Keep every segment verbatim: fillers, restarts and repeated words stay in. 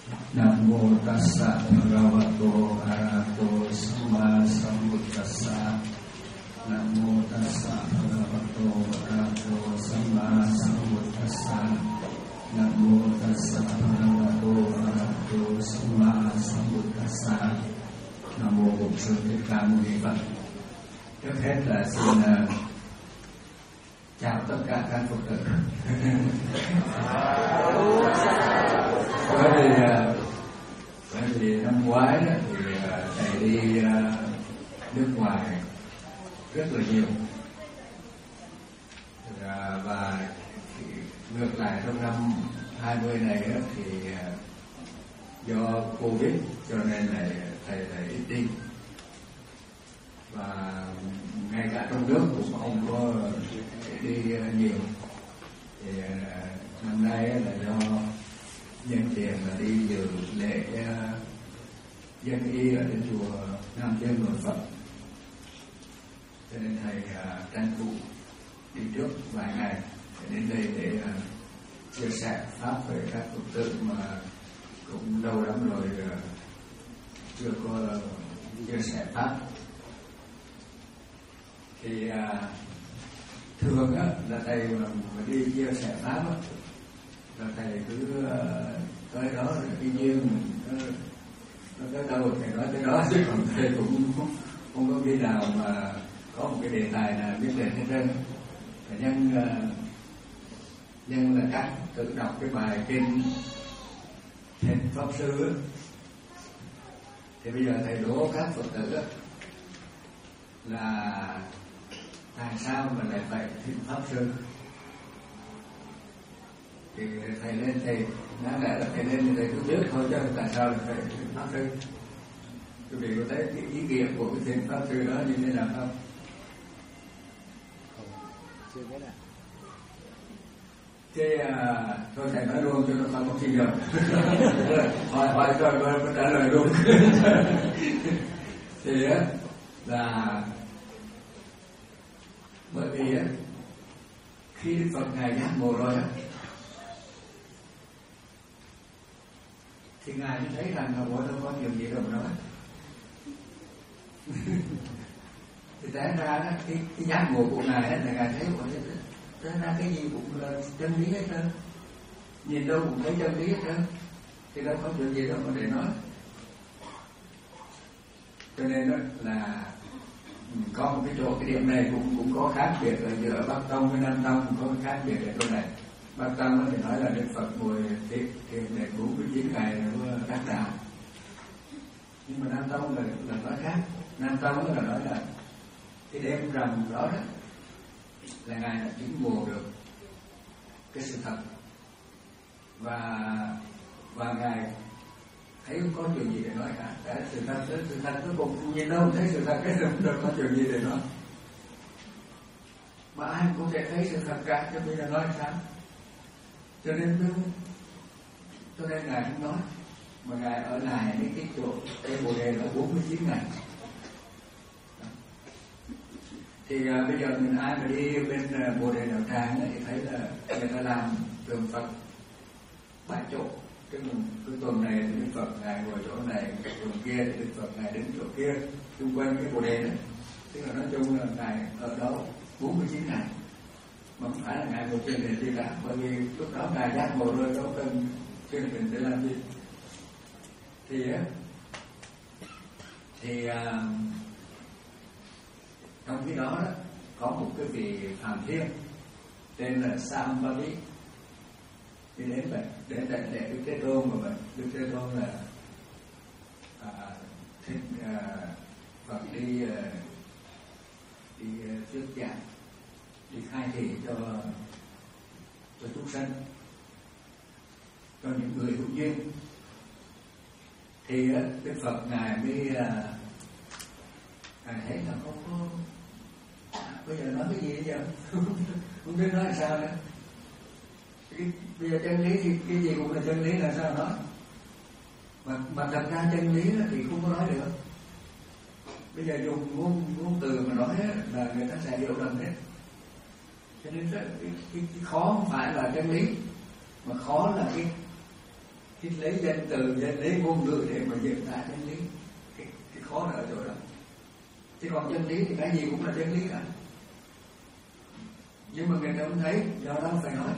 Nam mô tassa bhagavato arahato samma sambuddhassa. Nam mô tassa bhagavato arahato samma sambuddhassa. Nam mô tassa bhagavato arahato samma sambuddhassa. Nam mô Bổn Sư Thích Ca Mâu Ni Phật. Trước hết là xin uh, chào tất cả các Phật tử. Bởi vì uh, bởi vì năm ngoái đó, thì uh, thầy đi uh, nước ngoài rất là nhiều, uh, và ngược lại trong năm hai mươi này đó, thì uh, do Covid cho nên là thầy thầy ít đi, và ngay cả trong nước cũng không có đi nhiều. Thì năm nay là do nhân tiền là đi dự lễ dân y ở trên chùa Nam Chân Nội Phật, cho nên thầy tranh thủ đi trước vài ngày để đến đây để chia sẻ pháp với các Phật tử mà cũng lâu lắm rồi chưa có chia sẻ pháp. Thì à, thường á là thầy mà, mà đi chia sẻ pháp á, là thầy cứ uh, tới đó rồi tuy nhiên mình nó, nó tới đâu thầy nói tới đó, chứ còn thầy cũng không, không có khi nào mà có một cái đề tài nào biết đến hết trơn. Nhưng uh, nhưng là các tự đọc cái bài kinh Thịnh Pháp Sư á, thì bây giờ thầy đố các Phật tử á là tại sao mà lại phải Thịnh Pháp Sư. Thì thầy lên thầy nói lại là thầy lên thì thầy cứ biết thôi, chứ tại sao lại phải Thịnh Pháp Sư. Quý vị có thấy cái ý nghĩa của cái Thịnh Pháp Sư đó như thế nào không? Không, chưa biết ạ. Thế à, thôi thầy nói luôn cho nó không có gì rồi. hỏi hỏi cho nó trả lời luôn. Thì á là bởi vì á khi Đức Phật ngài giác ngộ rồi á, thì ngài mới thấy rằng là bộ đâu có nhiều gì đâu mà nói. Thì té ra đó, cái, cái giác ngộ của ngài đó là ngài thấy bộ té ra cái gì cũng là chân lý hết trơn, nhìn đâu cũng thấy chân lý hết trơn, thì đâu có chuyện gì đâu mà để nói. Cho nên đó là có một cái chỗ, cái điểm này cũng cũng có khác biệt ở giữa Bắc Tông với Nam Tông, cũng có cái khác biệt ở chỗ này. Bắc Tông thì nói là Đức Phật ngồi thiền thiền để bốn mươi chín ngày rồi đắc đạo, nhưng mà Nam Tông là là nói khác. Nam Tông là nói là cái đêm rằm đó đó là ngài đã chứng ngộ được cái sự thật, và và ngài thấy không có chuyện gì để nói cả. Cái sự thật, sự thật cuối cùng nhìn đâu thấy sự thật, cái không có chuyện gì để nói. Mà ai cũng thể thấy sự thật cả, cho bây giờ nói sao? Cho nên cho nên ngài không nói, mà ngài ở lại đến cái chỗ cái Bồ Đề là bốn mươi chín ngày. Thì uh, bây giờ mình ai mà đi bên uh, Bồ Đề Đạo Tràng thì thấy là người ta làm tượng Phật bảy chỗ. Cái, cái tuần này thì Đức Phật ngài ngồi chỗ này, cái tuần kia thì Đức Phật ngài đến chỗ kia, xung quanh cái Bồ Đề đó. Tức là nói chung là ngài ở đó bốn mươi chín ngày, mà không phải là ngài ngồi trên đền gì cả, bởi vì lúc đó ngài giác ngộ rồi, đâu cần trên đền để làm gì. Thì á thì uh, trong khi đó, đó có một cái vị Phạm Thiên tên là Sambhavi đi đến vậy, đến đại lễ Đức Thế Tôn mà vậy. Đức Thế Tôn là à, thích à, Phật đi à, đi thuyết giảng, đi khai thị cho cho chúng sanh, cho những người hữu duyên. Thì Đức Phật ngài mới à, ngài thấy là không có, bây giờ nói cái gì bây giờ không biết nói làm sao nữa. Cái, bây giờ chân lý thì cái gì cũng là chân lý, là sao nói. Mà, mà thật ra chân lý thì không có nói được. Bây giờ dùng ngôn, ngôn từ mà nói là người ta sẽ hiểu lầm hết. Cho nên cái, cái, cái khó không phải là chân lý, mà khó là cái thì lấy danh từ, lấy ngôn ngữ để mà diễn tả chân lý. Cái, cái khó là ở chỗ đó. Chứ còn chân lý thì cái gì cũng là chân lý cả. Nhưng mà người ta không thấy, do đó phải nói.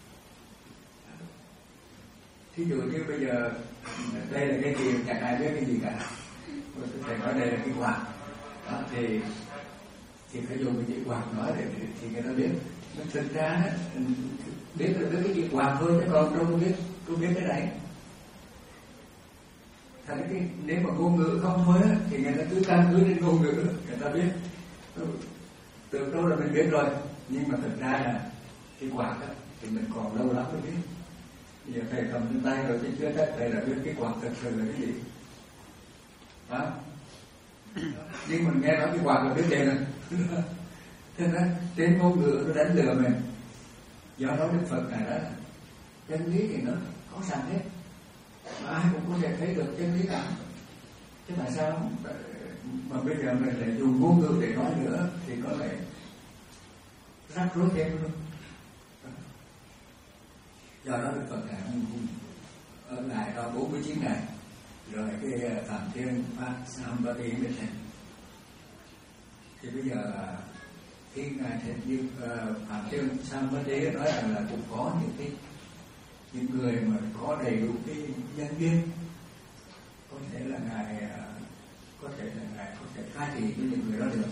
Thí dụ như bây giờ đây là cái gì, chẳng ai biết cái gì cả. Tôi thầy nói đây là cái quạt. Đó, thì thì phải dùng cái chữ quạt nói để thì, thì người ta biết. Nhưng thực ra biết là biết cái chữ quạt thôi, chứ còn đâu có biết, không biết cái này. Thành cái nếu mà ngôn ngữ không thôi á, thì người ta cứ căn cứ trên ngôn ngữ, người ta biết. Từ đâu là mình biết rồi, nhưng mà thực ra là cái quạt á thì mình còn lâu lắm mới biết. Bây giờ thầy cầm trên tay rồi chứ chưa chắc thầy đã biết cái quạt thật sự là cái gì. Đó. Nhưng mình nghe nói cái quạt là biết liền rồi. Thế nên trên ngôn ngữ nó đánh lừa mình. Do đó Đức Phật này đó, chân lý thì nó có sẵn hết, mà ai cũng có thể thấy được chân lý cả. Chứ tại sao mà bây giờ mình lại dùng ngôn ngữ để nói nữa thì có lẽ rắc rối thêm luôn. Do đó Đức Phật này ở lại đó bốn mươi chín ngày, rồi cái Phạm Thiên phát Sambati mới thành. Thì bây giờ khi ngài thành như Phạm Thiên Sambati nói rằng là cũng có những cái những người mà có đầy đủ cái nhân duyên, có thể là ngài có thể là ngài có thể khai thị với những người đó được.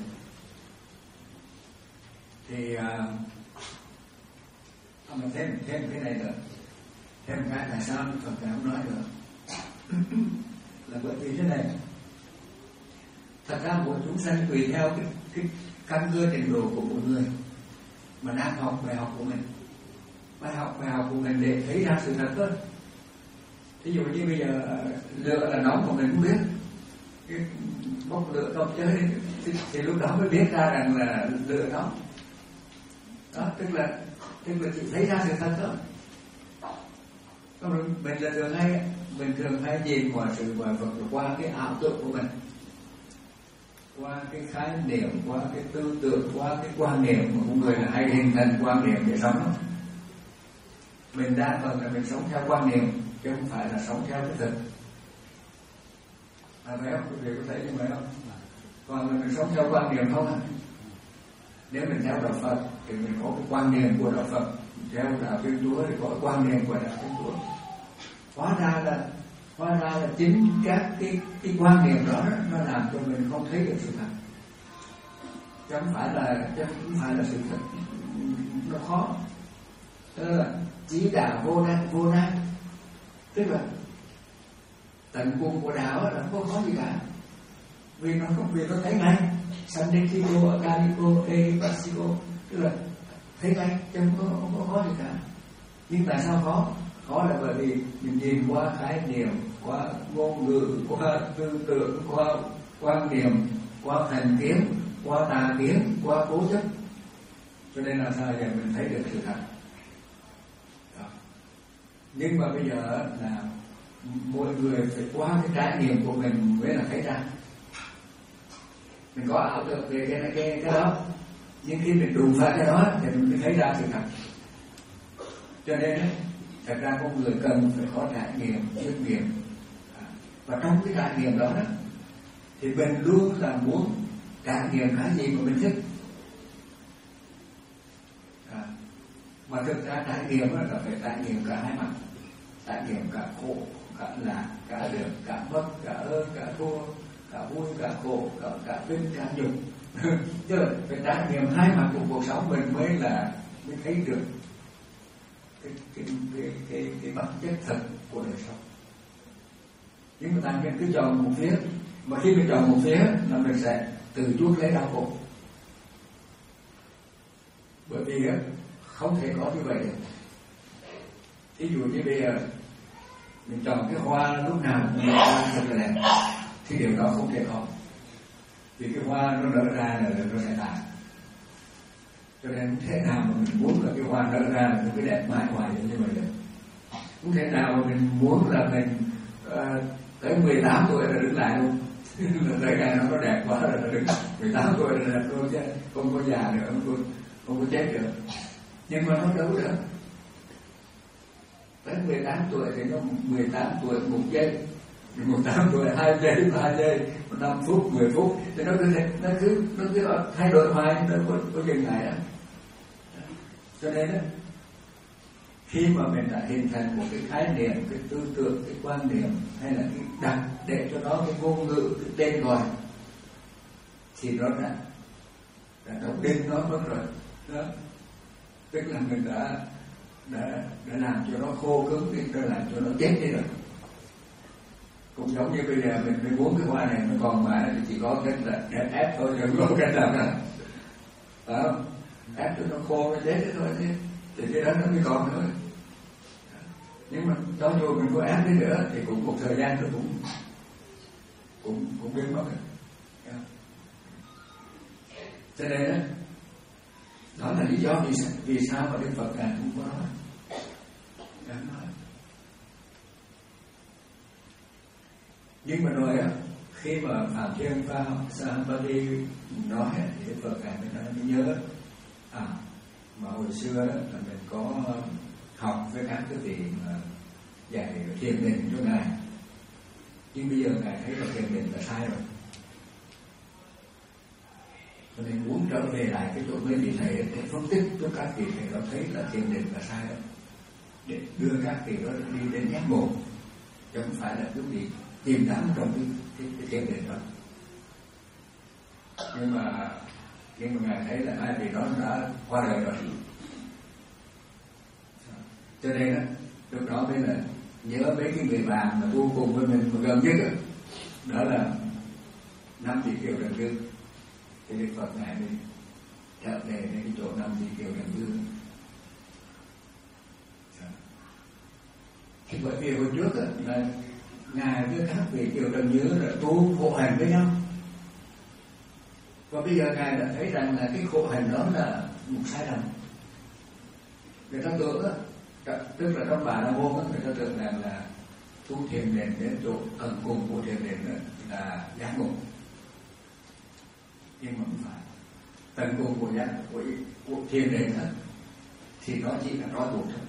Thì mà thêm thêm cái này nữa, thêm cái tại sao Phật ngài không nói được là bởi vì thế này. Thật ra mỗi chúng sanh tùy theo cái, cái căn cơ trình độ của một người mà đang học bài học của mình, bài học bài học của mình để thấy ra sự thật thôi. Ví dụ như bây giờ lửa là nóng mà mình không biết, cái bốc lửa trong chơi thì, thì lúc đó mới biết ra rằng là lửa nóng. Đó, tức là tức là chỉ thấy ra sự thật thôi. Còn mình là thường hay mình thường hay nhìn mọi sự ngoài vật qua cái ảo tưởng của mình, qua cái khái niệm, qua cái tư tưởng, qua cái quan niệm của một người là hay hình thành quan niệm để sống. Mình đa phần là mình sống theo quan niệm chứ không phải là sống theo cái thực. À, phải không? Quý vị có thấy như vậy không? Còn là mình sống theo quan niệm không ạ? Nếu mình theo đạo Phật thì mình có cái quan niệm của đạo Phật, theo đạo Thiên Chúa thì có cái quan niệm của đạo Thiên Chúa. Hóa ra là hóa ra là chính các cái cái quan niệm đó nó làm cho mình không thấy được sự thật. Chứ không phải là chứ không phải là sự thật, nó khó. Tức là chỉ đạo vô năng vô năng, tức là tận cùng của đạo là không có khó gì cả, vì nó không vì nó thấy ngay Sandikiko, Akaniko, Epasiko, tức là thấy ngay chứ không có, không có khó gì cả. Nhưng tại sao khó? Khó là bởi vì mình nhìn qua khái niệm, qua ngôn ngữ, qua tư tưởng, qua quan niệm, qua thành kiến, qua tà kiến, qua cố chấp, cho nên là sao giờ mình thấy được sự thật. Đó. Nhưng mà bây giờ là mỗi người phải qua cái trải nghiệm của mình mới là thấy ra. Mình có ảo tưởng về cái, cái, cái đó, nhưng khi mình đụng phải cái đó thì mình mới thấy ra sự thật. Cho nên thật ra con người cần phải có trải nghiệm, chiêm nghiệm. Và trong cái trải nghiệm đó, đó thì mình luôn là muốn trải nghiệm cái gì mà mình thích. À, mà thực ra trải nghiệm là phải trải nghiệm cả hai mặt, trải nghiệm cả khổ, cả lạc, cả được, cả mất, cả ơn, cả thua, cả vui, cả khổ, cả, cả vinh, cả nhục. Chứ phải trải nghiệm hai mặt của cuộc sống mình mới là mới thấy được cái cái cái cái, cái bản chất thật của đời sống. Nhưng mà ta cứ chọn một phía, mà khi mình chọn một phía là mình sẽ từ chuốc lấy đau khổ. Bởi vì không thể có như vậy được. Ví dụ như bây giờ mình chọn cái hoa lúc nào cũng hoa thật là đẹp, thì điều đó không thể có. Vì cái hoa nó nở ra là nó sẽ tàn. Cho nên không thể nào mà mình muốn là cái hoa nở ra là nó cứ đẹp mãi hoài như vậy được. Không thể nào mà mình muốn là mình uh, tới mười tám tuổi là đứng lại luôn. Tới ngày nó có đẹp quá là nó đứng mười tám tuổi là đẹp luôn chứ không có già nữa, không có, không có chết được. Nhưng mà nó đâu được. tới mười tám tuổi thì nó mười tám tuổi một giây, mười tám tuổi hai giây, ba giây, năm phút, mười phút, thì nó cứ nó cứ nó cứ thay đổi hoài, nó có có dừng lại đó. Cho nên đó, khi mà mình đã hình thành một cái khái niệm, cái tư tưởng, cái quan niệm hay là cái đặt để cho nó cái ngôn ngữ, cái tên gọi, thì nó đã đã đóng đinh nó mất rồi đó. Tức là mình đã đã đã làm cho nó khô cứng đi, đã làm cho nó chết đi rồi. Cũng giống như bây giờ mình mình muốn cái hoa này nó còn mãi thì chỉ có cách là ép, ép thôi, đừng có cách làm nào, phải không? Ép cho nó khô nó chết thôi chứ, thì cái đó nó mới còn thôi. Nhưng mà cho dù mình có ép đi nữa thì cũng một thời gian nó cũng cũng cũng biến mất rồi. Cho nên đó, đó là lý do vì sao, vì sao mà Đức Phật Ngài cũng có nói. nói. Nhưng mà rồi á, khi mà Phạm Thiên Sahampati nói thì Đức Phật Ngài mới nói mới nhớ à mà hồi xưa đó là mình có học với các cái vị mà dạy thiền định cho Ngài, nhưng bây giờ Ngài thấy là thiền định là sai rồi, cho nên muốn trở về lại cái chỗ mấy vị thầy để phân tích cho các vị thầy đó thấy là thiền định là sai đó, để đưa các vị đó đi đến giác ngộ, chứ không phải là cứ bị chìm đắm trong cái, cái, cái thiền định đó. Nhưng mà nhưng mà Ngài thấy là hai vị đó đã qua đời rồi, cho nên đó, lúc đó mới là nhớ mấy cái người bạn mà tu cùng với mình mà gần nhất đó, đó là năm vị Kiều Trần Dương. Thì Đức Phật Ngài mới trở về đến cái chỗ năm vị Kiều Trần Dương. Thì bởi vì hồi trước đó, là Ngài với các vị Kiều Trần Dương là tu khổ hạnh với nhau, và bây giờ Ngài đã thấy rằng là cái khổ hạnh đó là một sai lầm. Người ta tưởng đó, tức là trong Bà La Môn đó, người ta tưởng rằng là tu thiền định đến chỗ tận cùng của thiền định là giác ngộ, nhưng mà không phải. Tận cùng của giác của, của thiền định đó thì nó chỉ là trói buộc thôi.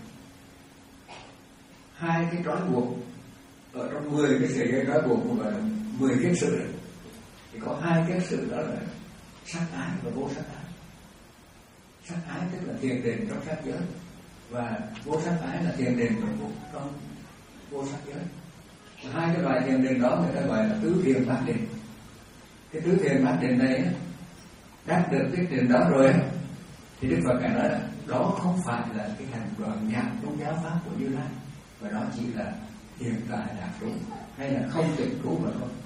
Hai cái trói buộc ở trong mười cái sợi dây trói buộc của gọi là mười kiết sự này, thì có hai kiết sự đó là sắc ái và vô sắc ái. Sắc ái tức là thiền định trong sắc giới, và vô sắc ái là thiền định trong, trong vô sắc giới. Và hai cái loại thiền định đó người ta gọi là tứ thiền bát định. Cái tứ thiền bát định này đạt được cái định đó rồi thì Đức Phật Ngài nói là đó không phải là cái hành đoạn nhạc trong giáo pháp của Như Lai, và đó chỉ là hiện tại đạt trú hay là không tịnh trú mà thôi.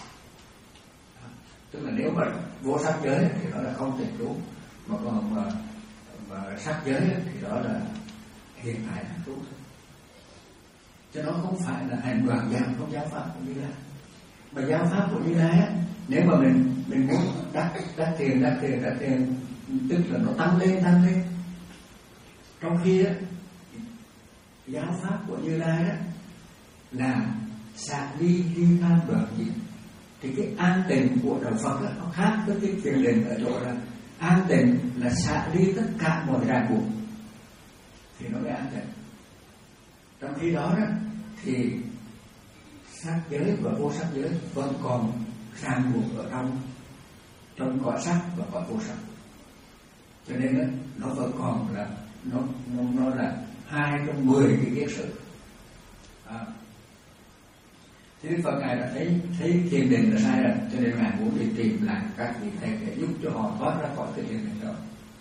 Tức là nếu mà vô sắc giới thì đó là không tịnh trú, mà còn mà, mà sắc giới thì đó là hiện tại đạt trú. Cho nó không phải là hành đoạn nhạc trong giáo pháp của Như Lai. Mà giáo pháp của Như Lai á, nếu mà mình mình muốn đắc đắc thiền đắc thiền đắc thiền tức là nó tăng lên tăng lên. Trong khi á, giáo pháp của Như Lai đó là xả ly ly tham đoạn diệt, thì cái an tịnh của đạo Phật đó, nó khác với cái thiền định ở chỗ là an tịnh là xả ly tất cả mọi ràng buộc thì nó mới an tịnh. Trong khi đó đó thì sắc giới và vô sắc giới vẫn còn ràng buộc ở trong trong cõi sắc và cõi vô sắc, cho nên đó, nó vẫn còn là nó nó, nó là hai trong mười cái kiết sự. À. Thì Đức Phật Ngài đã thấy thấy thiền định là sai rồi, cho nên Ngài muốn đi tìm lại các vị thầy để giúp cho họ thoát ra khỏi cái thiền định đó.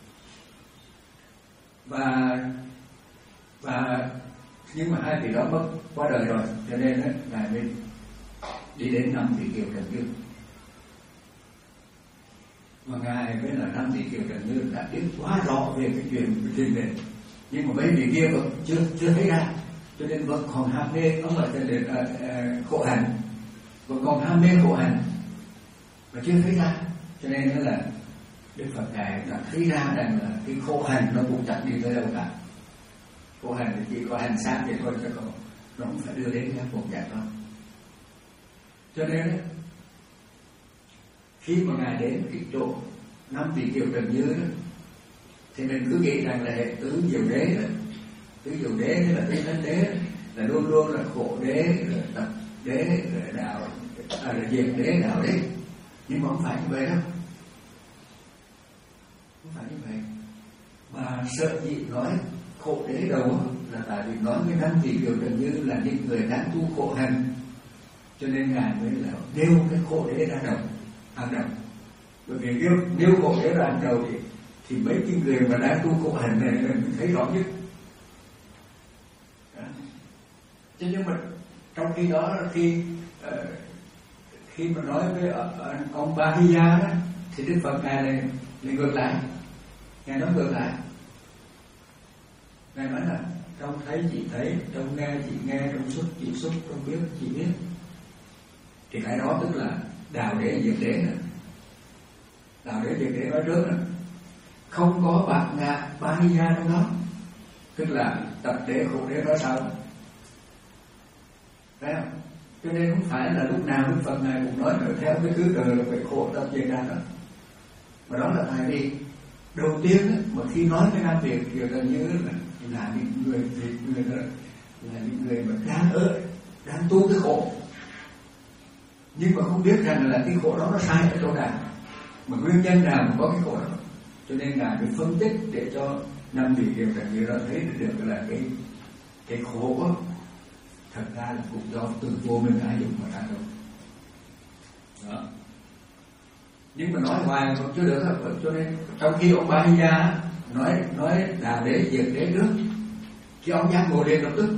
Và và nhưng mà hai vị đó mất qua đời rồi, cho nên đó, Ngài mới đi đến năm vị Kiều Trần Dương. Mà Ngài với là năm vị Kiều Trần Dương đã biết quá rõ về cái chuyện của thiền định, nhưng mà mấy vị kia vẫn chưa chưa thấy ra, cho nên vẫn còn ham mê ông là thiền định uh, khổ hạnh, vẫn còn ham mê khổ hạnh mà chưa thấy ra, cho nên đó là Đức Phật Ngài đã thấy ra rằng là cái khổ hạnh nó cũng chẳng đi tới đâu cả. Khổ hạnh thì chỉ có hành sát thì thôi, chứ còn nó không phải đưa đến các cuộc giải thoát. Cho nên đó, khi mà Ngài đến cái chỗ năm vị Kiều Trần Dương đó, thì mình cứ nghĩ rằng là hệ tứ diệu đế đó Tứ diệu đế tức là tứ thánh đế, là luôn luôn là khổ đế, rồi tập đế, rồi đạo, à, là diệt đế, đạo đế. Nhưng mà không phải như vậy đâu, không phải như vậy. Mà sợ gì nói khổ đế đầu là tại vì nói với năm vị kiều trần như là những người đang tu khổ hành, cho nên ngài mới là nêu cái khổ đế ra đầu, hàng đầu. Bởi vì nếu nêu khổ đế ra hàng đầu thì thì mấy cái người mà đang tu khổ hành này mình thấy rõ nhất. Đó. Chứ nhưng mà trong khi đó khi uh, khi mà nói với uh, ông Bahiya đó thì Đức Phật ngài này lại ngược lại, ngài nói ngược lại, ngài nói là trong thấy chỉ thấy, trong nghe chỉ nghe, trong xúc chỉ xúc, trong biết chỉ biết. Thì cái đó tức là đạo đế diệt đế nữa. Đạo đế diệt đế nói trước nữa, không có bát ngã Bahiya trong đó, tức là tập đế khổ đế nói sao, phải không? Cho nên không phải là lúc nào Đức Phật ngài cũng nói theo cái thứ tự là phải khổ tập diệt ra đó. Mà đó là tại vì đầu tiên á, mà khi nói cái nam việc thì gần như là là những người người đó là những người mà đang ở đang tu cái khổ, nhưng mà không biết rằng là cái khổ đó nó sai ở chỗ nào, mà nguyên nhân nào mà có cái khổ đó. Cho nên ngài phải phân tích để cho năm vị kiều trần như đó thấy được là cái cái khổ đó, thật ra là cũng do từ vô minh ái dục mà ra đâu. Đó. Nhưng mà nói hoài còn chưa được hết. Cho nên trong khi ông Bahiya nói nói đạo đế diệt đế trước, khi ông giác ngộ liền lập tức,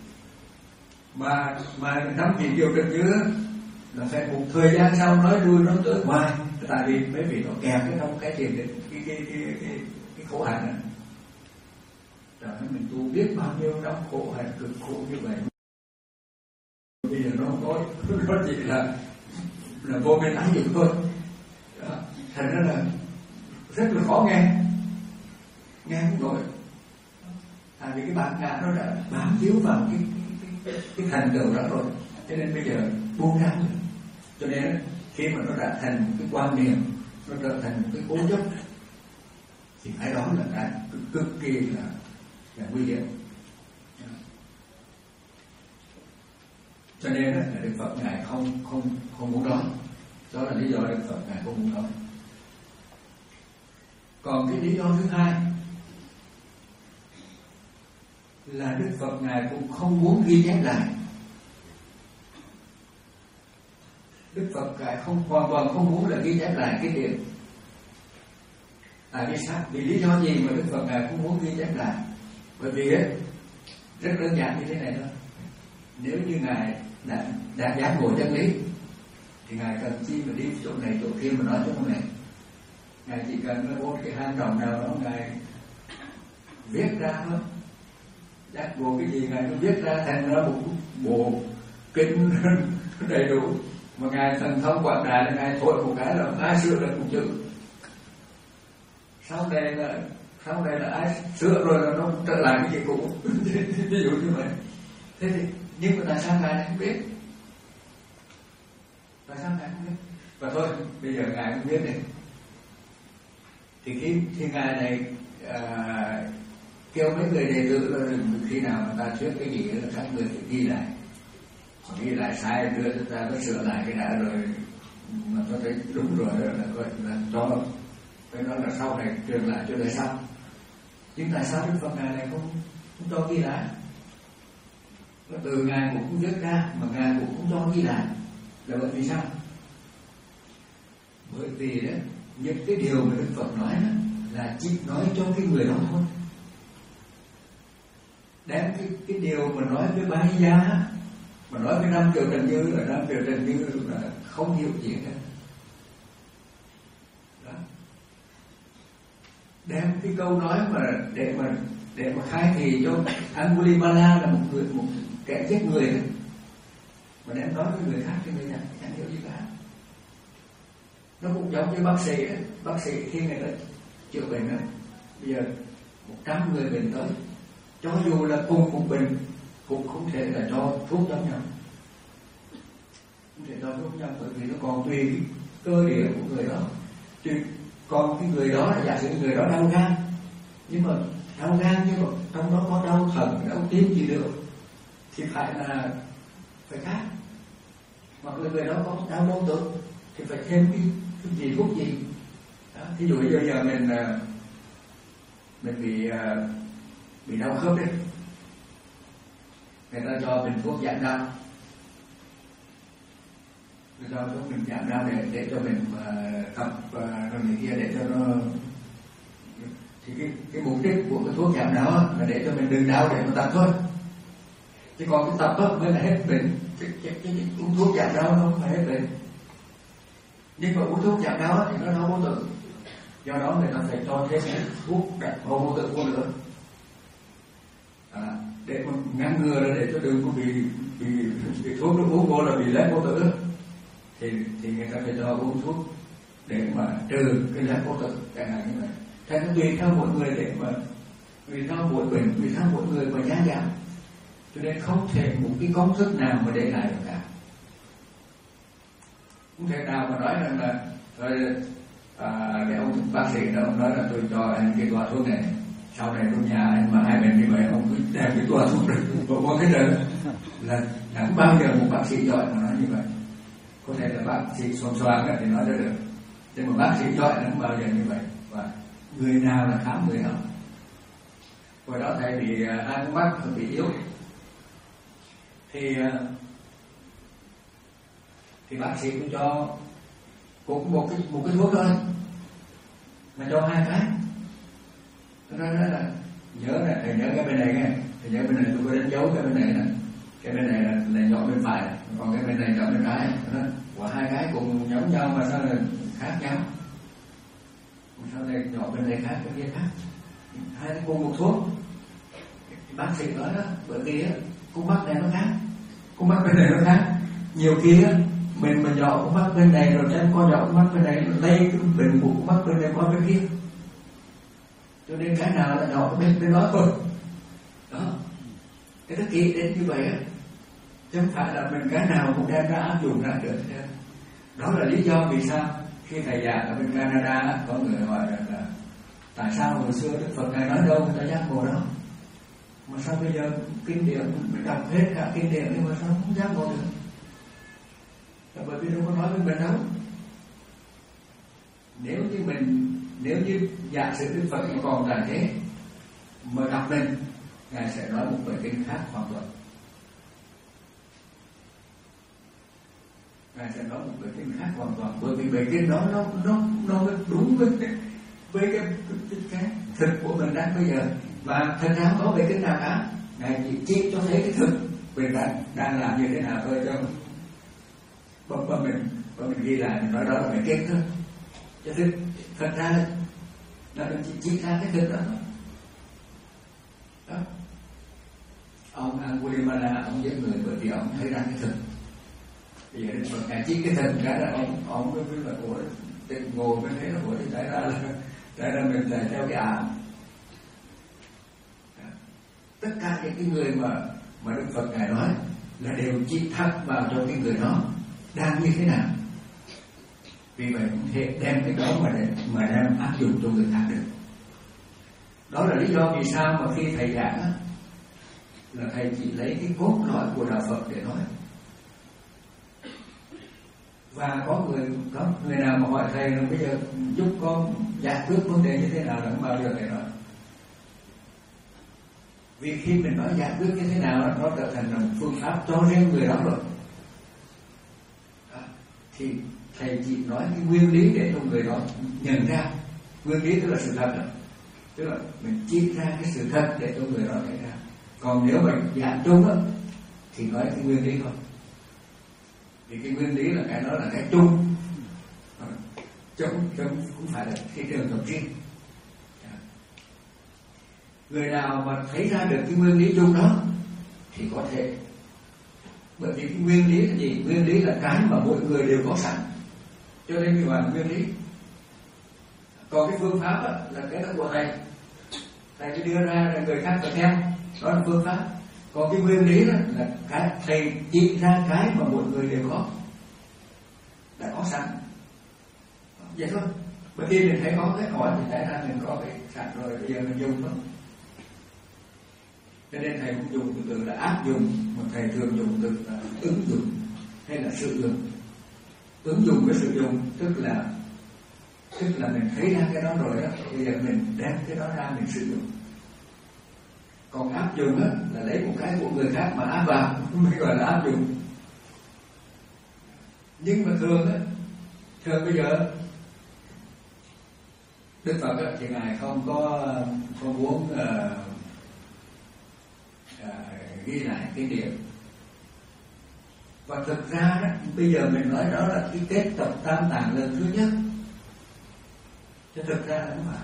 mà mà năm vị kiều trần như là phải một thời gian sau nói đuôi nó tới ngoài, tại vì mấy vị nó kèm cái trong cái tiền cái cái cái cái, cái, cái khổ hạnh này. Rồi mình tu biết bao nhiêu năm khổ hạnh cực khổ như vậy, bây giờ nó không có, nó chỉ là là vô minh ái dục thôi. Đó. Thành ra là rất là khó nghe, nghe không nổi. Tại vì cái bản ngã nó đã bám víu vào cái cái, cái, cái thành tựu đó rồi, cho nên bây giờ buông ra. Cho nên khi mà nó đã thành một cái quan niệm, nó trở thành một cái cố chấp, thì cái đó là cái cực, cực kỳ là, là nguy hiểm. Cho nên là Đức Phật ngài không không không muốn nói. Đó là lý do Đức Phật ngài không muốn nói. Còn cái lý do thứ hai là Đức Phật ngài cũng không muốn ghi chép lại. Đức Phật ngài không hoàn toàn không muốn là ghi chép lại cái điều. Tại vì sao? Vì lý do gì mà Đức Phật ngài không muốn ghi chép lại? Bởi vì ấy, rất đơn giản như thế này thôi. Nếu như ngài đã đã giác ngộ chân lý thì ngài cần chi mà đi chỗ này chỗ kia mà nói cho con này. Ngài chỉ cần là một cái hang động nào đó ngài viết ra thôi. Giác ngộ cái gì ngài cứ viết ra thành ra một bộ kinh đầy đủ. Mà ngài thần thông quảng đại là ngài thổi một cái là ai sửa được một chữ. Sau này là sau này là ai sửa rồi là nó trở lại cái gì cũ. Ví dụ như vậy. Thế thì nhưng mà tại sao ngài không biết? Tại sao ngài không biết? Và thôi bây giờ ngài không biết này. Thì khi khi ngài này à, kêu mấy người đệ tử là khi nào mà ta thuyết cái gì là các người phải ghi lại. Ghi lại sai đưa chúng ta có sửa lại cái đã rồi mà tôi thấy đúng rồi là coi là cho cái đó là sau này truyền lại cho đời sau. Nhưng tại sao Đức Phật ngài này không không cho ghi lại? Là từ ngài cũng không viết ra mà ngài cũng không cho ghi lại. Là bởi vì sao? Bởi vì đó những cái điều mà Đức Phật nói đó, là chỉ nói cho cái người đó thôi. Đem cái cái điều mà nói với Bahiya, mà nói với năm Kiều Trần Như là năm Kiều Trần Như là không hiểu gì hết. Đó. Đem cái câu nói mà để mà để mà khai thị cho Angulimala là một người một kẻ giết người đó. Mà đem nói với người khác thì người ta chẳng hiểu gì cả. Nó cũng giống như bác sĩ đó. Bác sĩ khi người ta chữa bệnh đó, bây giờ một trăm người bệnh tới, cho dù là cùng một bệnh cũng không thể là cho thuốc giống nhau, không thể cho thuốc nhau, bởi vì nó còn tùy cái cơ địa của người đó. Tùy, còn cái người đó là giả sử người đó đau gan, nhưng mà đau gan nhưng mà trong đó có đau thận, đau tim gì nữa thì phải là phải khác. Hoặc là người đó có đau mô tử thì phải thêm cái, cái gì thuốc gì đó. Thí dụ bây giờ mình mình bị bị đau khớp đấy, người ta cho mình thuốc giảm đau, người ta cho mình giảm đau để để cho mình uh, tập uh, rồi này kia để cho nó, thì cái cái mục đích của cái thuốc giảm đau là để cho mình đừng đau để mà tập thôi, chứ còn cái tập đó mới là hết bệnh. Cái, cái, cái, cái uống thuốc giảm đau nó không phải hết bệnh, nhưng mà uống thuốc giảm đau thì nó đau vô tử, do đó người ta phải cho thêm cái thuốc đặc hậu vô tử vô nữa à, để mà ngăn ngừa là để cho đừng có bị bị, bị thuốc nó uống vô là bị lép vô tử, thì thì người ta phải cho uống thuốc để mà trừ cái lép vô tử chẳng hạn như vậy. Thế nó tùy theo mỗi người để mà tùy theo mỗi bệnh, tùy theo mỗi người mà giá giảm, cho nên không thể một cái công thức nào mà để lại được cả. Không thể nào mà nói rằng là rồi à, để ông bác sĩ đó ông nói là tôi cho anh cái toa thuốc này, sau này trong nhà anh mà hai bệnh như vậy ông cứ đem cái toa thuốc này có có cái đời là chẳng bao giờ một bác sĩ giỏi mà nói như vậy. Có thể là bác sĩ xoan xoan thì nói được, nhưng mà bác sĩ giỏi nó không bao giờ như vậy. Và người nào là khám người đó. Hồi đó thầy bị hai con mắt bị yếu thì thì bác sĩ cũng cho cũng một cái một cái thuốc thôi mà cho hai cái. Nó nói là nhớ là thầy nhớ cái bên này nghe, thầy nhớ bên này tôi có đánh dấu cái bên này nè, cái bên này là, là chọn bên phải, còn cái bên này chọn bên trái. Nó của hai cái cùng giống nhau mà sao là khác nhau, sao này chọn bên này khác bên kia khác, hai cái cùng một thuốc. Bác sĩ nói đó, bởi vì con mắt này nó khác, con mắt bên này nó khác. Nhiều khi á mình mà dọ con mắt bên này rồi xem con dọ con mắt bên này lây cái bệnh của con mắt bên này qua bên kia, cho nên cái nào là dọ bên bên đó thôi đó. Cái đó kỹ đến như vậy á, chứ không phải là mình cái nào cũng đem ra áp dụng ra được. Đó là lý do vì sao khi thầy giảng ở bên Canada có người hỏi là tại sao hồi xưa Đức Phật ngài nói đâu người ta giác ngộ đó, mà sao bây giờ kinh điển mình đọc hết cả kinh điển nhưng mà sao không giác ngộ được? Là bởi vì đâu có nói với mình đâu. Nếu như mình nếu như giả sử Đức Phật còn tại thế mà đọc mình, ngài sẽ nói một bài kinh khác hoàn toàn. Ngài sẽ nói một bài kinh khác hoàn toàn, bởi vì bài kinh đó nó nó nó đúng với cái với cái, cái, cái thực của mình đang bây giờ. Và thật ra không có bài kinh nào cả, ngài chỉ chỉ cho thấy cái thực mình đang đang làm như thế nào thôi, cho và, và mình và mình ghi lại mình nói đó là bài kinh thôi, chứ thực thật ra là mình chỉ chỉ ra cái thực đó. Đó. Ông Angulimala ông giết người bởi vì ông thấy ra cái thực. Bây giờ Đức Phật ngài chỉ cái thực cái là ông ông mới biết là ủa tịnh ngồi mới thấy là ủa thì tại ra là tại ra mình là theo cái ảo. Tất cả những cái người mà mà Đức Phật ngài nói là đều chỉ thẳng vào cho cái người đó đang như thế nào. Vì vậy không thể đem cái đó mà để mà đem áp dụng cho người khác được. Đó là lý do vì sao mà khi thầy giảng á, là thầy chỉ lấy cái cốt lõi của đạo Phật để nói. Và có người có người nào mà hỏi thầy là bây giờ giúp con giải quyết vấn đề như thế nào là không bao giờ thầy nói. Vì khi mình nói giải quyết như thế nào nó trở thành là một phương pháp cho riêng người đó rồi. Đó. Thì thầy chỉ nói cái nguyên lý để cho người đó nhận ra. Nguyên lý tức là sự thật đó. Tức là mình chỉ ra cái sự thật để cho người đó thấy ra. Còn nếu mà giảng chung á thì nói cái nguyên lý thôi. Vì cái nguyên lý là cái đó là cái chung, chứ không phải là cái trường hợp riêng. Người nào mà thấy ra được cái nguyên lý chung đó thì có thể, bởi vì cái nguyên lý là gì? Nguyên lý là cái mà mỗi người đều có sẵn, cho nên mình gọi là nguyên lý. Còn cái phương pháp đó, là cái đó của thầy, thầy cứ đưa ra là người khác phải theo, đó là phương pháp. Còn cái nguyên lý đó là cái thầy chỉ ra cái mà mỗi người đều có, đã có sẵn. Vậy thôi. Bởi vì mình thấy có cái hỏi thì tại ra mình có cái sẵn rồi, bây giờ mình dùng thôi. Cho nên thầy cũng dùng từ là áp dụng, mà thầy thường dùng từ là ứng dụng hay là sử dụng. Ứng dụng với sử dụng tức là tức là mình thấy ra cái đó rồi đó, bây giờ mình đem cái đó ra mình sử dụng. Còn áp dụng á là lấy một cái của người khác mà áp vào mới gọi là áp dụng. Nhưng mà thường á, thường bây giờ Đức Phật á, thì ngài không có không muốn uh, uh, ghi lại kinh điển. Và thực ra đó, bây giờ mình nói đó là cái kết tập Tam Tạng lần thứ nhất, chứ thực ra là không phải.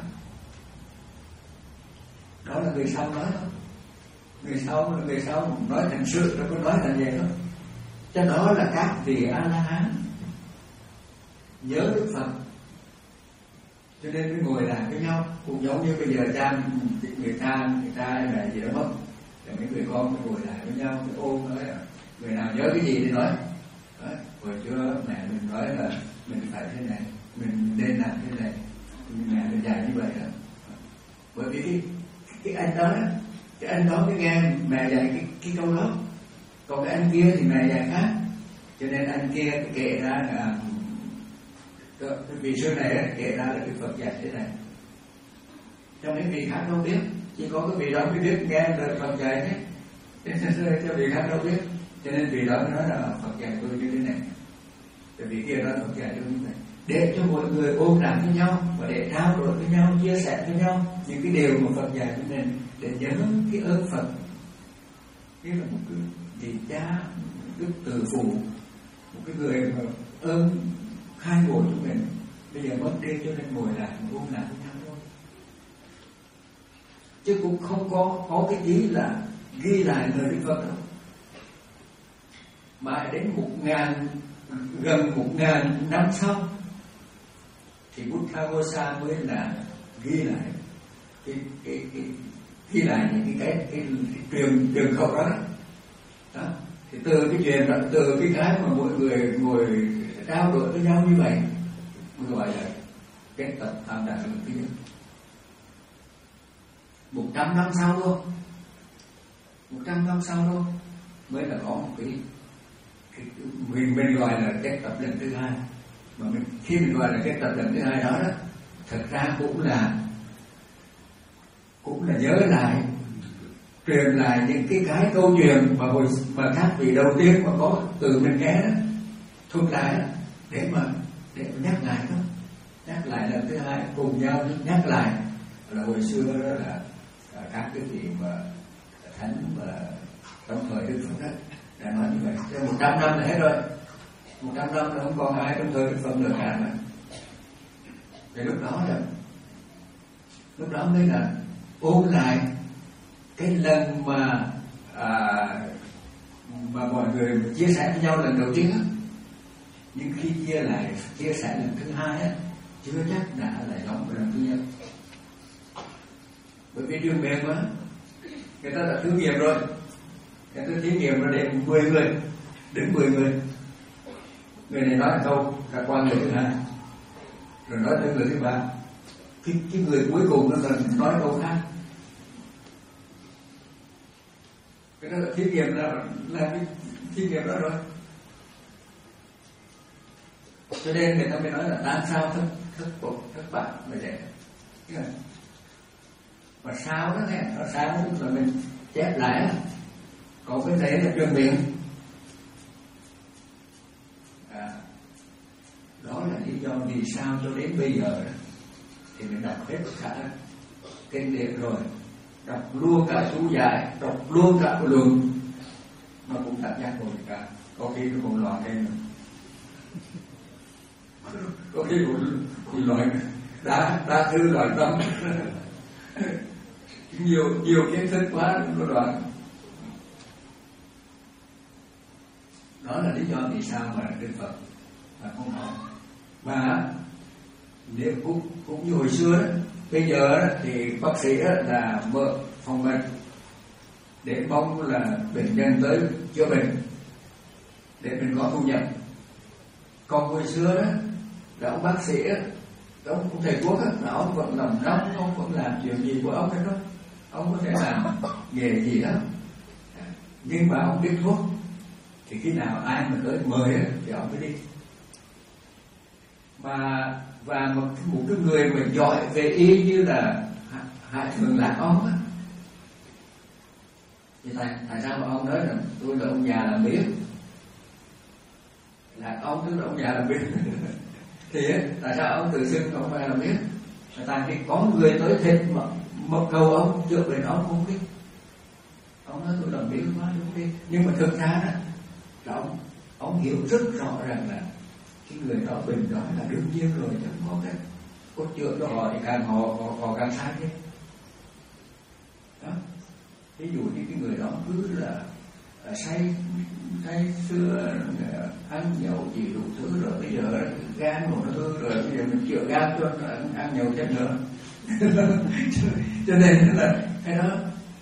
Đó là người sau nói thôi. Người sau là người sau nói thành sự, nó có nói thành vậy thôi. Cho đó là các vị A-la-hán nhớ Đức Phật, cho nên mới ngồi lại với nhau. Cũng giống như bây giờ cha người ta người ta là gì đó mất, để mấy người con mới ngồi lại với nhau, mới ôm nói là người nào nhớ cái gì thì nói. Đấy, hồi chưa mẹ mình nói là mình phải thế này, mình nên làm thế này, mẹ mình dạy như vậy đó. Bởi vì cái, cái anh đó, cái anh đó mới nghe mẹ dạy cái, cái câu đó, còn cái anh kia thì mẹ dạy khác. Cho nên anh kia kể ra là cái vị sư này kể ra là Đức Phật dạy thế này, cho mấy vị khác đâu biết, chỉ có cái vị đó mới biết nghe lời Phật dạy đấy, cho vị khác đâu biết. Cho nên vị đó nói là Phật dạy tôi như thế này, tại vì kia đó Phật dạy tôi như thế này, để cho mọi người ôm lại với nhau và để trao đổi với nhau, chia sẻ với nhau những cái điều mà Phật dạy cho mình, để nhớ cái ơn Phật. Như là một cái vị cha, đức từ phụ, một cái người mà ơn khai ngộ cho mình, bây giờ mất đi cho nên ngồi lại ôm lại với nhau thôi, chứ cũng không có có cái ý là ghi lại lời Đức Phật đâu. Mà đến một ngàn gần một ngàn năm sau thì Buddhaghosa mới là ghi lại cái cái cái ghi lại những cái cái, cái, cái truyền truyền khẩu đó. Đó thì từ cái truyền đó, từ cái cái mà mọi người ngồi trao đổi với nhau như vậy mới gọi là kết tập Tam Tạng lần thứ nhất. Một trăm năm sau luôn, một trăm năm sau luôn mới là có một cái, cái mình mình gọi là kết tập lần thứ hai. Mà mình, khi mình gọi là kết tập lần thứ hai đó đó, thật ra cũng là cũng là nhớ lại, truyền lại những cái cái câu chuyện mà hồi mà các vị đầu tiên mà có từ mình nghe đó, thuật lại đó, để mà để mà nhắc lại đó, nhắc lại lần thứ hai cùng nhau nhắc lại là hồi xưa đó là các cái vị mà thánh mà trong thời Đức Phật đó đã nói như vậy. Cho một trăm năm là hết rồi, một trăm năm là không còn ai trong thời Đức Phật nữa cả. Thì lúc đó là lúc đó mới là ôn lại cái lần mà à, mà mọi người chia sẻ với nhau lần đầu tiên á. Nhưng khi chia lại chia sẻ lần thứ hai á, chưa chắc đã là giống lần thứ nhất. Bởi vì đường mềm quá, người ta đã thử nghiệm rồi, người ta thử nghiệm rồi để mười người, đến mười người, người này nói câu cả qua người thứ hai, rồi nói tới người thứ ba, cái, cái người cuối cùng nó nói câu khác. Cái đó là thí nghiệm, là là cái thí nghiệm đó rồi. Cho nên người ta mới nói là tan sao thất thất bột thất bại mà vậy. Mà sao đó nghe, nó sao tức là mình chép lại, còn cái thể là truyền miệng. À, đó là lý do vì sao cho đến bây giờ thì mình đọc hết cả kinh điển rồi, đọc luôn cả chú giải, đọc luôn cả của luận, mà cũng cảm giác rồi cả, có khi nó còn loạn thêm, có khi cũng, cũng loại đa đa thư loại tâm, nhiều nhiều kiến thức quá nó loạn. Đó là lý do vì sao mà Đức Phật là không hỏi. Mà nếu cũng cũng như hồi xưa đó, bây giờ đó, thì bác sĩ đó là mở phòng bệnh để mong là bệnh nhân tới chữa bệnh để mình có thu nhập. Còn hồi xưa đó là ông bác sĩ đó, ông thầy thuốc đó, là ông vẫn làm nóng, ông vẫn làm chuyện gì của ông hết đó. ông có thể làm nghề gì đó, nhưng mà ông biết thuốc thì khi nào ai mà tới mời thì ông mới đi. Mà và một, một cái người mà giỏi về y như là Hạ Thượng Lạc Ông á, thì tại, tại sao mà ông nói là tôi là ông già làm biết? Lạc Ông tức là ông già làm biết. Thì tại sao ông tự xưng ông già làm biết? Là tại vì có người tới thịt mà một câu ông chữa bệnh ông không biết. Ông nói tôi làm biết quá đúng đi, nhưng mà thực ra đó là ông ông hiểu rất rõ rằng là cái người đó bệnh đó là đương nhiên rồi, chứ không có cái có chữa cho họ thì càng họ họ, họ càng sai chứ. Đó, ví dụ như cái người đó cứ là say say sưa ăn nhậu gì đủ thứ, rồi bây giờ gan của nó hư rồi, bây giờ mình chữa gan cho nó ăn, ăn nhậu chết nữa. Cho nên là cái đó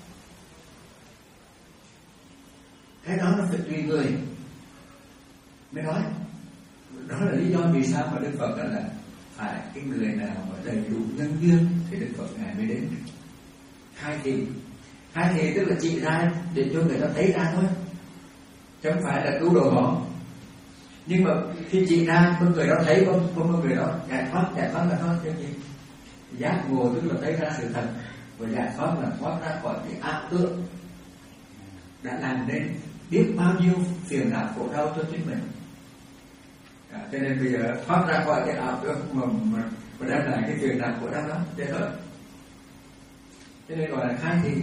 cái đó nó phải tùy người mới nói. Đó là lý do vì sao mà Đức Phật đó là phải cái người nào mà đầy đủ nhân duyên thì Đức Phật ngài mới đến khai thị. Khai thị tức là chỉ ra để cho người ta thấy ra thôi, chứ không phải là cứu độ họ. Nhưng mà khi chỉ ra có người đó thấy, có, có người đó giải thoát, giải thoát là thôi chứ gì. Giác ngộ tức là thấy ra sự thật, và giải thoát là thoát ra khỏi cái ảo tưởng đã làm nên biết bao nhiêu phiền não khổ đau cho chính mình. À, cho nên bây giờ thoát ra khỏi cái ảo tưởng mà, mà, mà đem lại cái phiền não khổ đau đó thế thôi. Cho nên gọi là khai thị.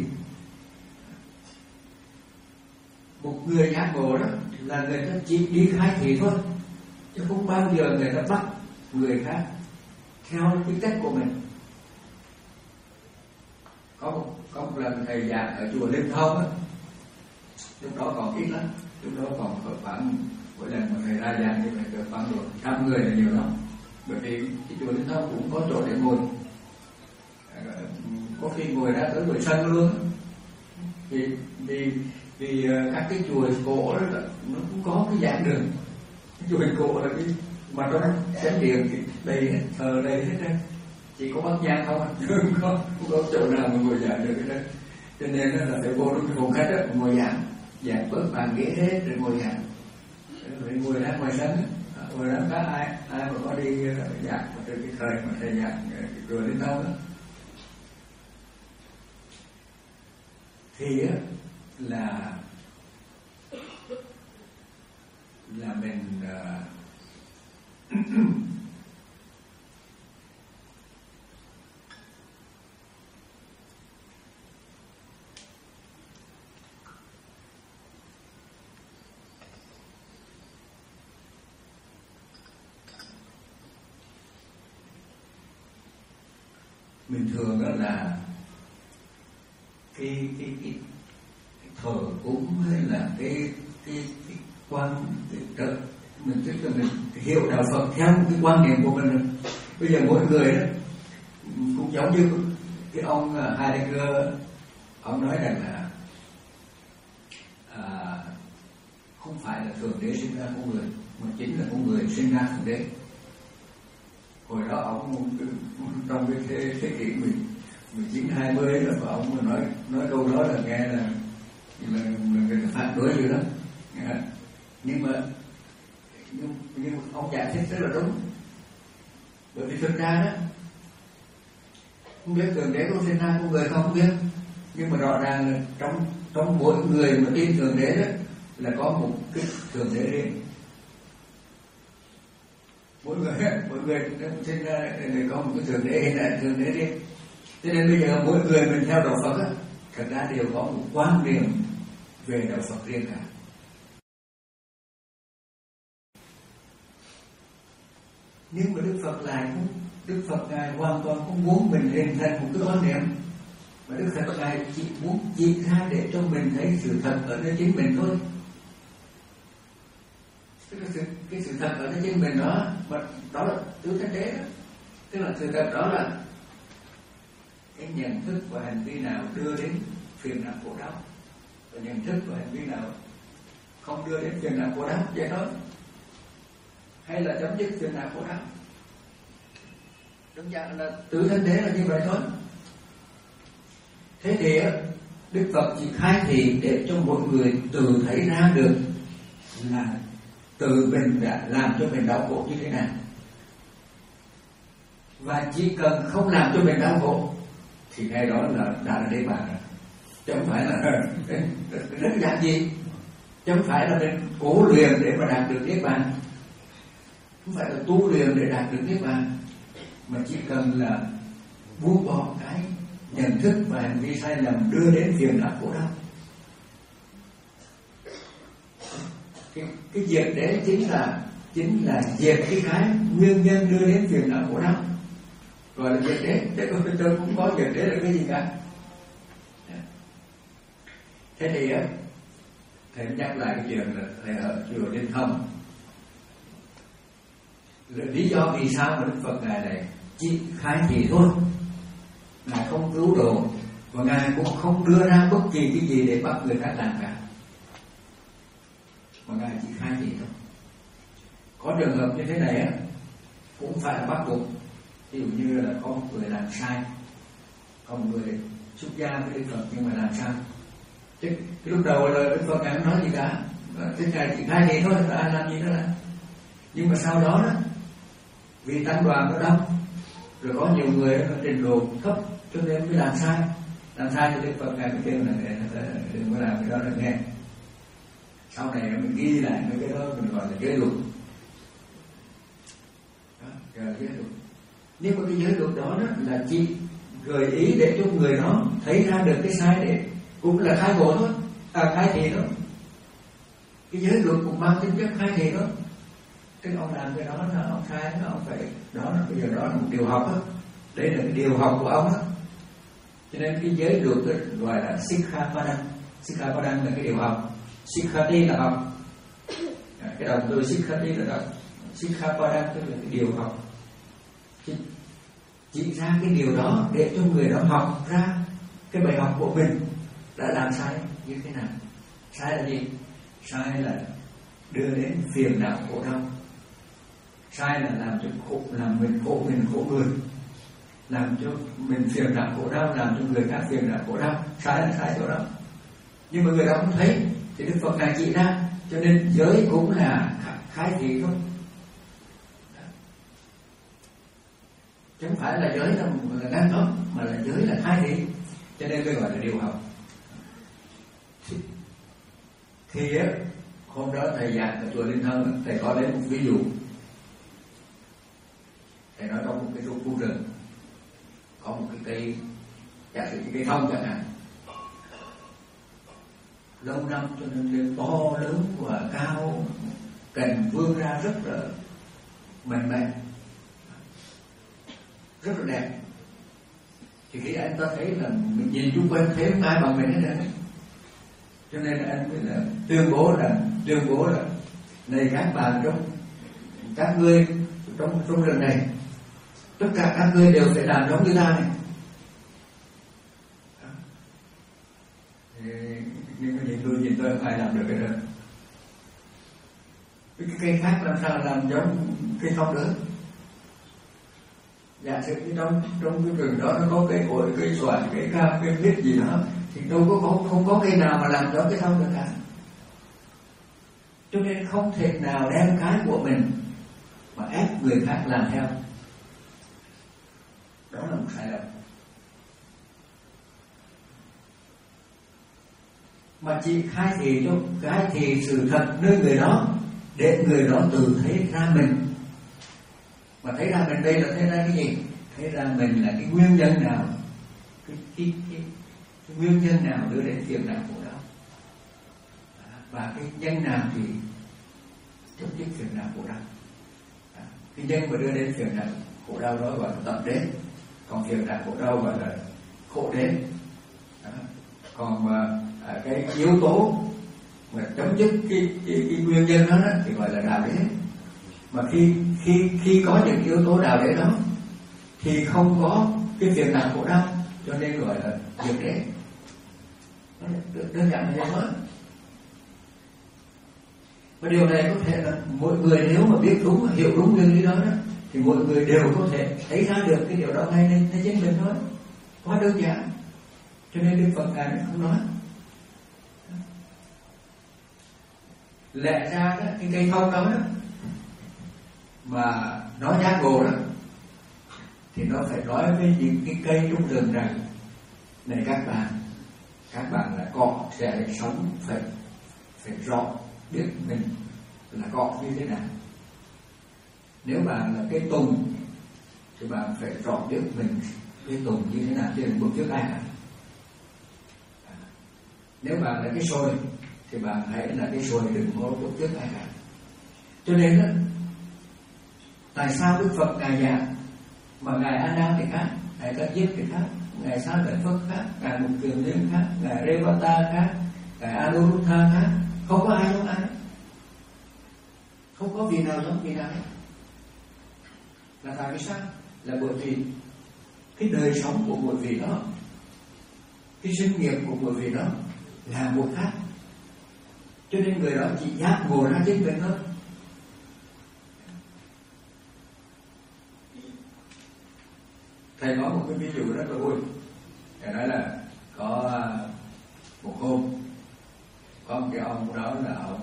Một người giác ngộ đó là người ta chỉ đi khai thị thôi, chứ không bao giờ người ta bắt người khác theo cái cách của mình. Có một, có một lần thầy giảng ở chùa Linh Thông á, lúc đó còn ít lắm, lúc đó còn khoảng mỗi lần mà thầy ra giảng thì phải được khoảng độ trăm người là nhiều lắm, bởi vì cái chùa Linh Thông cũng có chỗ để ngồi, có khi ngồi ra tới buổi sân luôn. Vì vì vì các cái chùa cổ đó là nó cũng có cái giảng đường. Cái chùa cổ là cái mà nó chánh điện thì đầy hết, thờ đầy hết đây, chỉ có Bắc Giang không, không có không có chỗ nào mà ngồi giảng được cái đó. Cho nên là phải vô trong cái phòng khách đó ngồi giảng, giảng bớt bàn ghế hết rồi ngồi giảng, rồi ngồi ra ngoài sân, ngồi ra có ai ai mà có đi giảng từ cái thời mà thầy giảng rồi đến đâu đó thì á là là mình uh, mình thường đó là cái cái cái, cái thờ cúng hay là cái cái cái quan cái trợ mình tức là mình hiểu đạo Phật theo một cái quan niệm của mình. Bây giờ mỗi người đó cũng giống như cái ông Heidegger, ông nói rằng là à, không phải là thượng đế sinh ra con người, mà chính là con người sinh ra thượng đế. Hồi đó ông trong cái thế, thế kỷ mười chín hai mươi là ông nói nói câu đó là nghe là là, là, là phản đối gì đó. Nhưng mà nhưng, nhưng mà ông giải thích rất là đúng, bởi vì thực ra đó không biết thượng đế có sinh ra con người không, không biết, nhưng mà rõ ràng là trong trong mỗi người mà tin thượng đế đó là có một cái thượng đế riêng. Mỗi người mỗi người sinh ra để có một cái thượng đế hiện tại thượng đế riêng. Cho nên bây giờ mỗi người mình theo đạo Phật á, thật ra đều có một quan điểm về đạo Phật riêng cả. Nhưng mà Đức Phật lại cũng Đức Phật ngài hoàn toàn không muốn mình hình thành một cái quan niệm, mà Đức Phật ngài chỉ muốn chỉ ra để cho mình thấy sự thật ở nơi chính mình thôi. Tức là sự, cái sự thật ở nơi chính mình đó, mà đó là tứ thánh đế đó. Tức là sự thật đó là cái nhận thức và hành vi nào đưa đến phiền não khổ đau, và nhận thức và hành vi nào không đưa đến phiền não khổ đau, vậy thôi, hay là chấm dứt phiền não khổ đau. Đúng ra là tứ thánh đế là như vậy thôi. Thế thì Đức Phật chỉ khai thị để cho mọi người tự thấy ra được là tự mình đã làm cho mình đau khổ như thế nào, và chỉ cần không làm cho mình đau khổ thì ngay đó là đã là Niết Bàn rồi, chứ không phải là rất giản dị, chứ không phải là mình cố luyện để mà đạt được Niết Bàn, không phải là tu luyện để đạt được Niết Bàn, mà chỉ cần là buông bỏ cái nhận thức và hành vi sai lầm đưa đến phiền não khổ đau. Cái, cái diệt đế chính là chính là diệt cái cái nguyên nhân đưa đến phiền não khổ đau, gọi là diệt đế. Chứ không tôi cũng có diệt đế là cái gì cả. Thế thì á, thầy nhắc lại cái chuyện là thầy ở chùa Liên Thông. Lý do vì sao mà Đức Phật ngài này chỉ khai thị thôi, ngài không cứu độ, và ngài cũng không đưa ra bất kỳ cái gì để bắt người khác làm cả, mà ngài chỉ khai thị thôi. Có trường hợp như thế này á cũng phải là bắt buộc. Ví dụ như là có một người làm sai, có một người xuất gia với Đức Phật nhưng mà làm sai, chứ cái lúc đầu là Đức Phật ngài không nói gì cả, thế ngài chỉ khai thị thôi, ai làm gì đó là. Nhưng mà sau đó đó, vì tăng đoàn nó đông, rồi có nhiều người nó trình độ thấp cho nên mới làm sai, làm sai thì Đức Phật ngài mới kêu là đừng có làm cái đó nữa nghe. Sau này mình ghi lại mấy cái đó mình gọi là giới luật, đó, gọi là giới luật. Nhưng mà cái giới luật đó, đó là chỉ gợi ý để cho người đó thấy ra được cái sai, để cũng là khai ngộ thôi, à khai thị đó. Cái giới luật cũng mang tính chất khai thị đó. Cái ông làm cái đó là ông khai, nó ông phải đó là bây giờ đó là một điều học đó. Đấy là cái điều học của ông đó. Cho nên cái giới luật đó, gọi là Sikhapadam. Sikhapadam là cái điều học, Sikhati là học, cái động từ Sikhati là đó, Sikhapadam tức là cái điều học, chỉ, chỉ ra cái điều đó để cho người đó học ra cái bài học của mình đã làm sai như thế nào. Sai là gì? Sai là đưa đến phiền não khổ đau. Sai là làm cho khổ, làm mình khổ mình khổ người, làm cho mình phiền não khổ đau, làm cho người khác phiền não khổ đau. Sai là sai chỗ đó, nhưng mà người đó không thấy thì Đức Phật này chỉ ra, cho nên giới cũng là khai thị thôi, chứ không phải là giới là, là ngăn cấm, mà là giới là khai thị, cho nên tôi gọi là điều học. Thì, thì á, hôm đó thầy giảng ở chùa Liên Thông, thầy có lấy một ví dụ. Thầy nói trong một cái khu rừng có một cái cây, giả sử cái cây thông chẳng hạn, lâu năm cho nên lên to lớn và cao, cành vươn ra rất là mạnh mẽ, rất là đẹp. Thì khi anh ta thấy là mình nhìn chung quanh thấy không ai bằng mình hết đấy, cho nên anh mới là tuyên bố là tuyên bố là này các bạn, trong các ngươi trong trong rừng này, tất cả các ngươi đều phải làm giống như ta này. Nhưng mà nhìn tôi nhìn tôi không ai làm được cái đó. Cái cây khác làm sao làm giống cây thông nữa? Giả sử như trong trong cái rừng đó nó có cây cối, cây xoài, cây cam, cây mít gì đó, thì đâu có không, không có cây nào mà làm giống cây thông được cả. Cho nên không thể nào đem cái của mình mà ép người khác làm theo. Đó là một sai lầm. Mà chỉ khai thị cho khai thị sự thật nơi người đó, để người đó tự thấy ra mình. Mà thấy ra mình đây là thấy ra cái gì? Thấy ra mình là cái nguyên nhân nào, cái, cái, cái, cái nguyên nhân nào đưa đến phiền não khổ đau, và cái nhân nào thì chấm dứt phiền não khổ đau. Cái nhân mà đưa đến phiền não khổ đau đó gọi là tập đế, còn phiền não khổ đau gọi là khổ đế. Còn mà à, cái yếu tố mà chấm dứt cái, cái, cái nguyên nhân đó, đó thì gọi là đạo đế. Mà khi khi khi có những yếu tố đạo đế đó thì không có cái phiền não khổ đau, cho nên gọi là diệt đế. Nó đơn giản như vậy thôi. Và điều này có thể là mỗi người nếu mà biết đúng, hiểu đúng nguyên lý đó, đó thì mọi người đều có thể thấy ra được cái điều đó ngay lên chính mình thôi. Quá đơn giản. Cho nên Đức Phật Ngài mới không nói. Lẽ ra đó, cái cây thông đó, đó mà nó giác ngộ đó thì nó phải nói với những cái cây trong rừng rằng: này các bạn, các bạn là cọ sẽ sống phải phải rõ biết mình là cọ như thế nào. Nếu bạn là cây tùng thì bạn phải rõ biết mình cây tùng như thế nào, chứ đừng bước trước ai cả. Nếu bạn là cái sồi thì bạn hãy là cái sồi, đừng có bước trước ai cả. Cho nên đó, tại sao Đức Phật Ngài giảng mà Ngài A Nan thì khác, Ngài Các Diếp thì khác, Ngài Xá Lợi Phất khác, Ngài Mục Kiền Liên khác, Ngài Revata khác, Ngài Anuruddha khác, không có ai giống ai, không có vị nào giống vị nào. Là tại vì sao? Là bởi vì cái đời sống của một vị đó, cái sinh nghiệp của một vị đó là một khác. Cho nên người đó chỉ giác ngộ ra chính mình thôi. Thầy nói một cái ví dụ rất là vui. Thầy nói là có một hôm có một cái ông đó là ông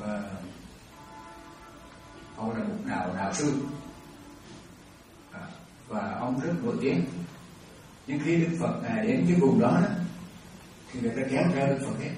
ông là một đạo đạo sư, à, và ông rất nổi tiếng. Nhưng khi Đức Phật Ngài đến cái vùng đó, đó thì người ta kéo theo Đức Phật hết.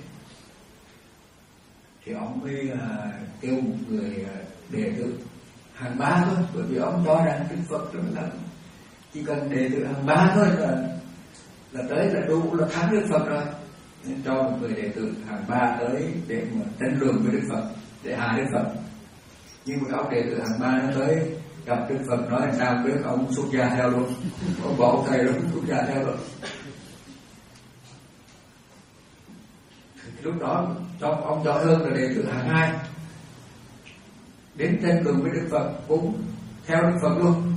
Thì ông mới uh, kêu một người uh, đệ tử hàng ba thôi, bởi vì ông cho rằng Đức Phật rất là chỉ cần đệ tử hàng ba thôi là là tới là đủ, là thắng Đức Phật rồi. Nên cho một người đệ tử hàng ba tới để mà tranh luận với Đức Phật, để hạ Đức Phật. Nhưng mà ông đệ tử hàng ba nó tới gặp Đức Phật nói làm sao biết, ông xuất gia theo luôn, ông bỏ thầy luôn, xuất gia theo luôn. Lúc đó trong ông cho hơn là đệ tử hàng hai đến tranh luận với Đức Phật, cũng theo Đức Phật luôn.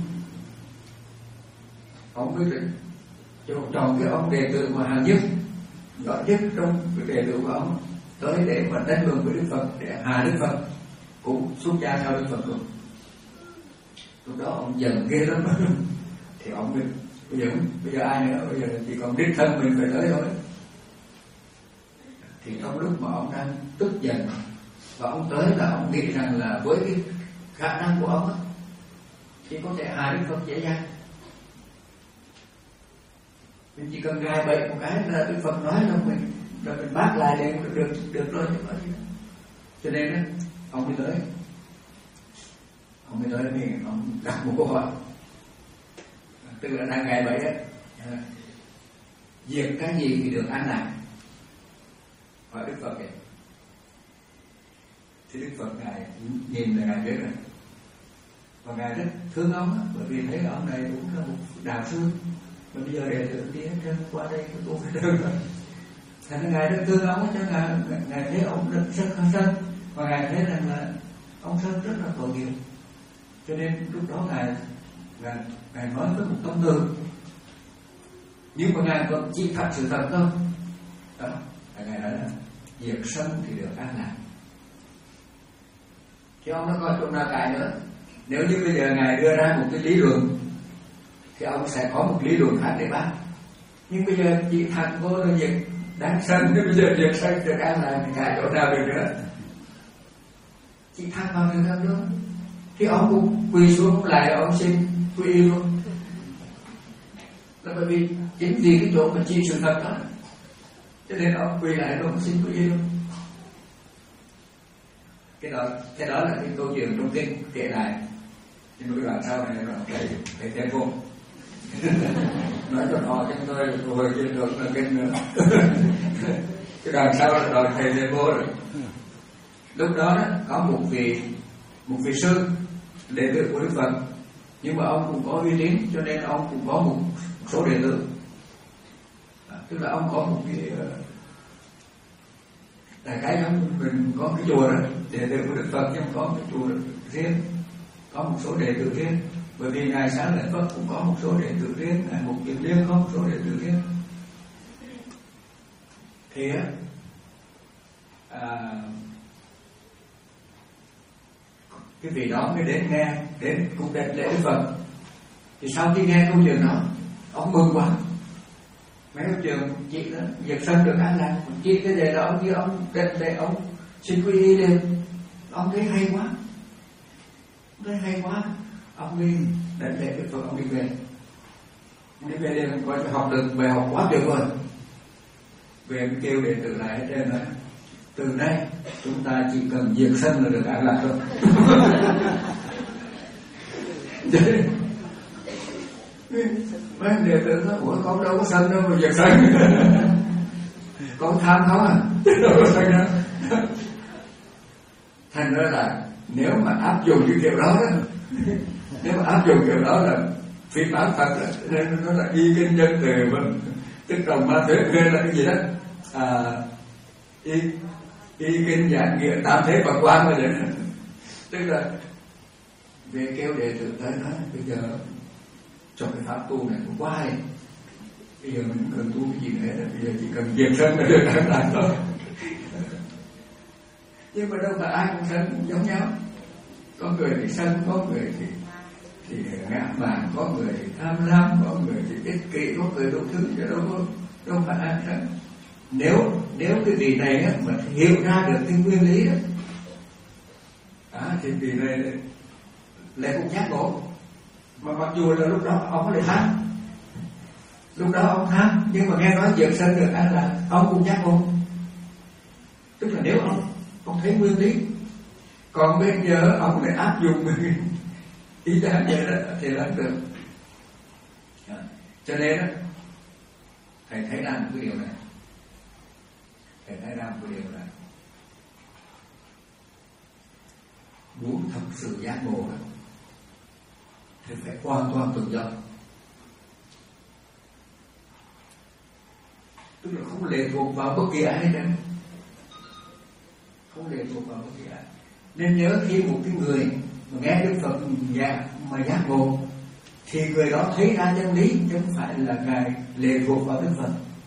Ông quyết định chọn cái ông đệ tử mà hàng nhất, giỏi nhất trong cái đệ tử của ông tới để mà tranh luận với Đức Phật, để hạ Đức Phật, cũng xuất gia theo Đức Phật luôn. Lúc đó ông giận ghê lắm. Thì ông biết bây giờ bây giờ ai nữa, bây giờ chỉ còn đích thân mình phải tới thôi. Thì trong lúc mà ông đang tức giận và ông tới là ông nghĩ rằng là với cái khả năng của ông thì có thể hạ Đức Phật dễ dàng. Mình chỉ cần gài bẫy một cái là Đức Phật nói là mình là mình bác lại để được được rồi. Cho nên đó, ông mới tới, ông mới tới thì ông đặt một câu hỏi, tức là đang gài bẫy đấy, diệt cái gì thì được an lạc, hỏi Đức Phật vậy. Thì Đức Phật Ngài nhìn là Ngài biết rồi, và Ngài rất thương ông đó, bởi vì thấy ông này cũng là một đạo sư. Mà bây giờ đệ tử đi hết trơn qua đây tôi phải đơn rồi. Thành ra Ngài rất thương ông, cho Ngài, Ngài thấy ông rất rất sân, và Ngài thấy rằng là ông sân rất là tội nghiệp. Cho nên lúc đó Ngài Ngài, Ngài nói với một tâm từ, nhưng mà Ngài còn chỉ thật sự thật không? Đó, Ngài nói là diệt sân thì được an lạc. Chứ ông nó coi trong nào cãi nữa. Nếu như bây giờ Ngài đưa ra một cái lý luận thì ông sẽ có một lý luận khác để bác. Nhưng bây giờ chỉ thẳng vô là diệt đang sân, thì bây giờ diệt sân được an lạc thì cãi chỗ nào được nữa. Chỉ thẳng vào người thân luôn. Thì ông cũng quỳ xuống lại, ông xin quy y luôn. Là bởi vì chính vì cái chỗ mà chi sự thật đó, cho nên ông quỳ lại rồi ông xin quy y luôn. Cái đó, cái đó là cái câu chuyện trong kinh kể lại. Nhưng mà đoạn sau này là thầy thầy thêm vô nói cho họ cho tôi rồi trên được là kinh nữa. Cái đoạn sau là đoạn thầy thêm vô rồi. Lúc đó, đó có một vị một vị sư đệ tử của Đức Phật, nhưng mà ông cũng có uy tín, cho nên ông cũng có một số đệ tử. À, tức là ông có một cái đại cái giống mình có cái chùa đó, đệ tử của Đức Phật, nhưng có cái chùa riêng, có một số đệ tử riêng. Bởi vì Ngài Xá Lợi Phất cũng có một số đệ tử riêng, Ngài Mục Kiền Liên có một số đệ tử riêng. Thì à, cái vị đó mới đến nghe, đến cung đảnh lễ Đức Phật. Thì sau khi nghe câu chuyện đó, ông mừng quá, mấy ông trường chị đó việc sân được an lạc, chị cái đề đó ông kia ông để, để ông xin quy y lên, ông thấy hay quá, ông thấy hay quá, ông đi đánh lễ Đức Phật, ông đi về, ông đi về đây ông coi học được về học quá tuyệt vời, về mới kêu đệ tử lại hết trơn nói từ nay chúng ta chỉ cần diệt sân là được an lạc thôi. Mấy đệ tử nói ủa con đâu có sân đâu mà diệt sân. Con tham không à, đâu có sân đâu. Thành ra là nếu mà áp dụng cái kiểu đó đó, nếu mà áp dụng kiểu đó là phi pháp thật đó, nên nó là y kinh nhân từ vâng, tức đồng ma thuế thuê là cái gì đó, à, y y kinh giảng nghĩa tam thế Phật quan rồi đấy, tức là về kêu đệ tử tới nói bây giờ cho cái pháp tu này cũng quá hay, bây giờ mình không cần tu cái gì nữa, bây giờ chỉ cần diệt sân là được an lạc thôi. Nhưng mà đâu phải ai cũng sân giống nhau, có người thì sân, có người thì thì ngã mạn, có người thì tham lam, có người thì ích kỷ, có người đủ thứ, chứ đâu có đâu phải ai sân. Nếu nếu cái vị này á, mà hiểu ra được cái nguyên lý đó, à, thì vị này lại cũng giác ngộ. Mà mặc dù là lúc đó ông có lại tham, lúc đó ông tham, nhưng mà nghe nói diệt sân được an lạc, ông cũng giác ngộ. Tức là nếu ông ông thấy nguyên lý, còn bây giờ ông lại áp dụng ý ra vậy đó thì là được. Cho nên đó, thầy thấy ra một cái điều này, thầy thấy ra một cái điều này, muốn thật sự giác ngộ đó, thì phải hoàn toàn tự do, tức là không lệ thuộc vào bất kỳ ai hết, không lệ thuộc vào bất kỳ ai. Nên nhớ khi một cái người mà nghe Đức Phật giảng mà giác ngộ, thì người đó thấy ra chân lý, chứ không phải là ngài lệ thuộc vào Đức Phật.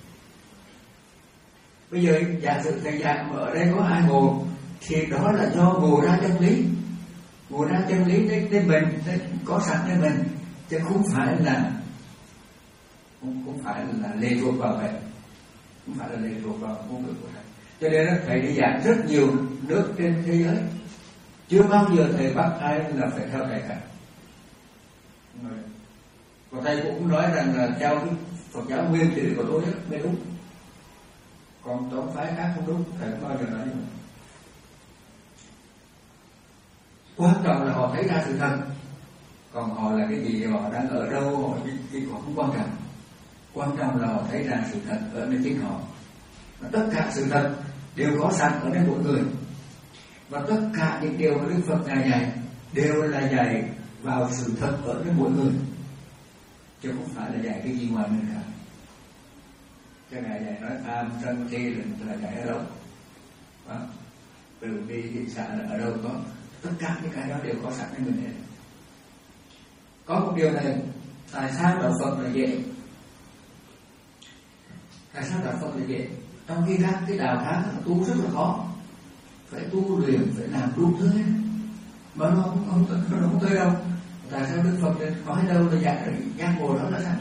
Bây giờ giả sử thầy giảng mà ở đây có ai ngộ, thì đó là do ngộ ra chân lý, ngộ ra chân lý đến, đến mình, đến, có sẵn đến mình, chứ không phải là không, không phải là lệ thuộc vào thầy, không phải là lệ thuộc vào ngôn ngữ của thầy. Cho nên là thầy đi giảng rất nhiều nước trên thế giới, chưa bao giờ thầy bắt ai là phải theo thầy cả. Và thầy cũng nói rằng là theo cái Phật giáo nguyên thủy của tôi mới đúng, còn tông phái khác không đúng, thầy không bao giờ nói như vậy. Quan trọng là họ thấy ra sự thật, còn họ là cái gì, họ đang ở đâu, họ cái, cái họ không quan trọng. Quan trọng là họ thấy ra sự thật ở nơi chính họ. Và tất cả sự thật đều có sẵn ở nơi mỗi người. Và tất cả những điều mà Đức Phật ngài dạy đều là dạy vào sự thật ở nơi mỗi người, chứ không phải là dạy cái gì ngoài mình cả. Cho ngài dạy nói tham sân si là dạy ở đâu đó. Từ bi thị xã là ở đâu có, tất cả những cái đó đều có sẵn trong mình hết. Có một điều này, tại sao đạo Phật là dễ? Tại sao đạo Phật là dễ? Trong khi các cái đạo khác tu rất là khó, phải tu luyện, phải làm đủ thứ hết, mà nó không không nó không tới đâu. Tại sao Đức Phật nói đâu là giác giác ngộ đó là sao?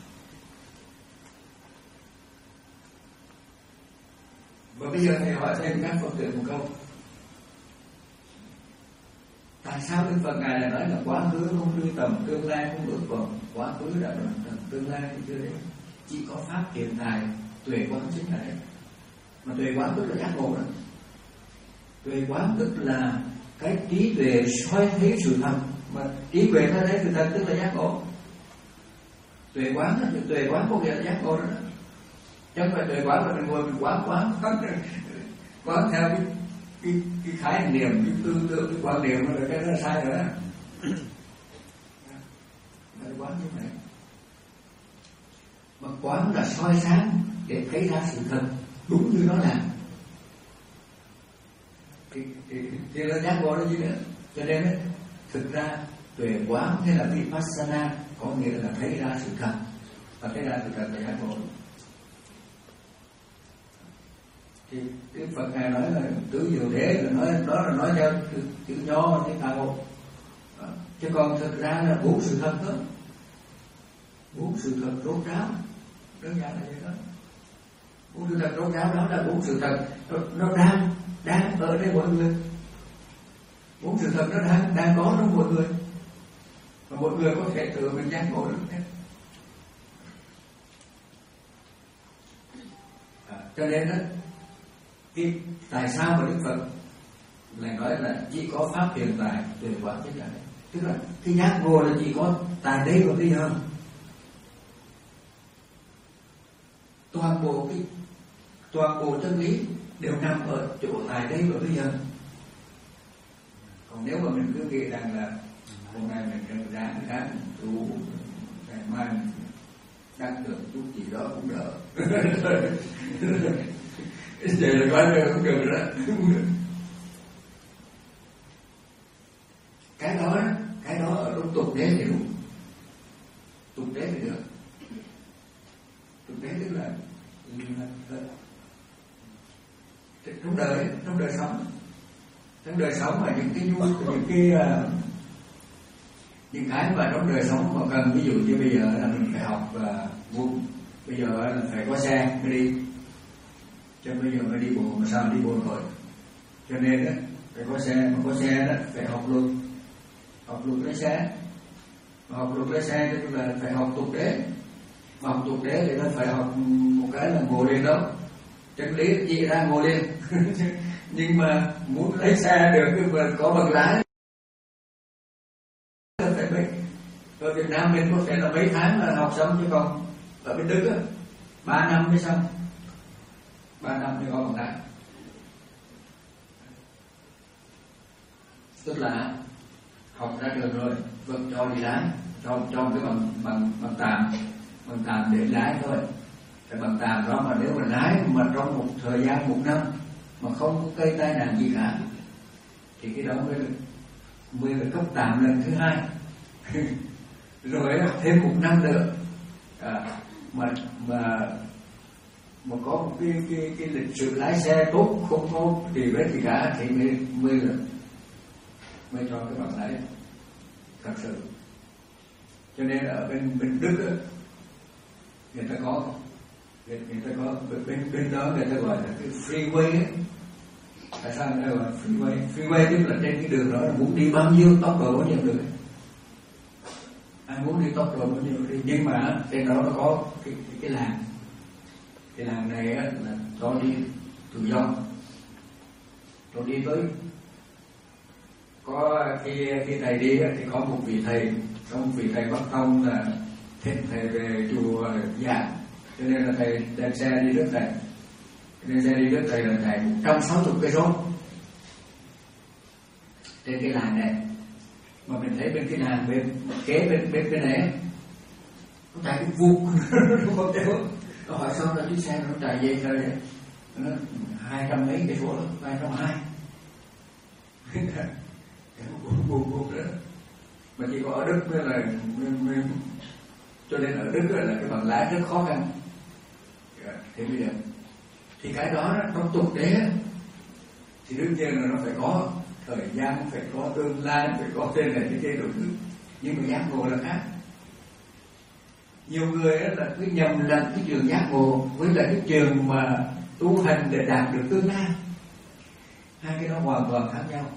Và bây giờ thầy hỏi thêm các Phật tử một câu, tại sao Đức Phật ngài lại nói là quá khứ không truy tầm, tương lai không ước vọng? Quá khứ đã đoạn tầm, tương lai thì chưa đến, chỉ có pháp hiện tại, tuệ quán chính là đấy. Mà tuệ quán tức là giác ngộ đó. Tuệ quán tức là cái trí tuệ soi thấy sự thật, mà trí tuệ thấy thấy sự thật tức là giác ngộ. Tuệ quán là tuệ quán có nghĩa là giác ngộ đó. Chứ không phải tuệ quán là mình ngồi mình quán quán quán theo cái cái cái khái niệm, cái tư tưởng, cái quan niệm là cái đó là sai rồi đó. Là quán như vậy. Mà quán là soi sáng để thấy ra sự thật đúng như nó là. Thì, thì, thì là giác ngộ đó chứ nữa. Cho nên ấy, thực ra tuệ quán hay là vipassana có nghĩa là thấy ra sự thật, và thấy ra sự thật là giác ngộ. Thì Đức Phật ngài nói là tứ diệu đế, là nói đó là nói theo chữ nho chữ tàu, chứ còn thực ra là bốn sự thật đó, bốn sự thật rốt ráo, đơn giản là vậy đó. Bốn sự thật trong giáo đó là bốn sự thật nó, nó đang đang ở đây mọi người. Bốn sự thật nó đang đang có trong mọi người, và mọi người có thể tự mình giác ngộ được hết. À, cho nên đó, cái tại sao mà Đức Phật lại nói là chỉ có pháp hiện tại tuyệt quả tất cả đấy, tức là cái giác ngộ là chỉ có tại đây và bây giờ. Toàn bộ cái toàn bộ chân lý đều nằm ở chỗ tại đây và bây giờ. Còn nếu mà mình cứ nghĩ rằng là hôm nay mình đang ráng ráng tu, ngày mai mình đang tưởng chút gì đó cũng đỡ, vậy là coi như không được rồi đó. Cái đó cái đó ở trong tục đế thì đúng, tục đế thì được. Tục đế tức là trong đời trong đời sống trong đời sống mà những cái nhu những cái uh, những cái mà trong đời sống mà cần, ví dụ như bây giờ là mình phải học và uh, bây giờ là phải có xe mới đi, chứ bây giờ mới đi bộ mà sao đi bộ rồi, cho nên đó phải có xe, mà có xe đó phải học luật học luật lái xe, mà học luật lái xe tức là phải học tục đế, mà học tục đế thì nó phải học một cái là ngồi lên đó, chân lý chỉ ra ngồi lên. Nhưng mà muốn lấy xe được mà có bằng lái phải mấy, ở Việt Nam mình có thể là mấy tháng là học xong, chứ còn ở bên Đức á ba năm mới xong, ba năm mới có bằng lái. Tức là học ra trường rồi vẫn cho đi lái, cho cho cái bằng bằng bằng tạm bằng tạm để lái thôi. Cái bằng tạm đó mà nếu mà lái mà trong một thời gian một năm mà không có gây tai nạn gì cả thì cái đó mới là mới là cấp tạm lần thứ hai. Rồi thêm một năm nữa à, mà mà mà có một cái cái cái lịch sử lái xe tốt không có thì với gì cả thì mới mới là mới cho cái bằng lái thật sự. Cho nên ở bên bên Đức đó, người ta có người ta có bên bên đó người ta gọi là cái freeway ấy. Tại sao người ta gọi là freeway? Freeway tức là trên cái đường đó là muốn đi bao nhiêu tốc độ bao nhiêu được, ai muốn đi tốc độ bao nhiêu đi, nhưng mà trên đó nó có cái cái, cái làng cái làng này á, là cho đi tự do, cho đi tới có khi khi thầy đi thì có một vị thầy, có một vị thầy Bắc Tông là thầy, thầy về chùa giảng, cho nên là thầy đem xe đi rước thầy, đem xe đi rước thầy là thầy một trăm sáu mươi cây số trên cái làng này. Mà mình thấy bên cái làng bên kế bên bên bên này nó chạy cái vụt nó không theo, nó hỏi sao là chiếc xe nó chạy dây thôi đấy, nó hai trăm mấy cây số, hai trăm hai buồn buồn buồn đó. Mà chỉ có ở Đức mới là mới, mới, cho nên ở Đức là cái bằng lái rất khó khăn. Thì bây giờ thì cái đó trong tục đế thì đương nhiên là nó phải có thời gian, phải có tương lai, phải có tên này cái kia đủ thứ, nhưng mà giác ngộ là khác. Nhiều người là cứ nhầm lẫn cái trường giác ngộ với lại cái trường mà tu hành để đạt được tương lai, hai cái đó hoàn toàn khác nhau.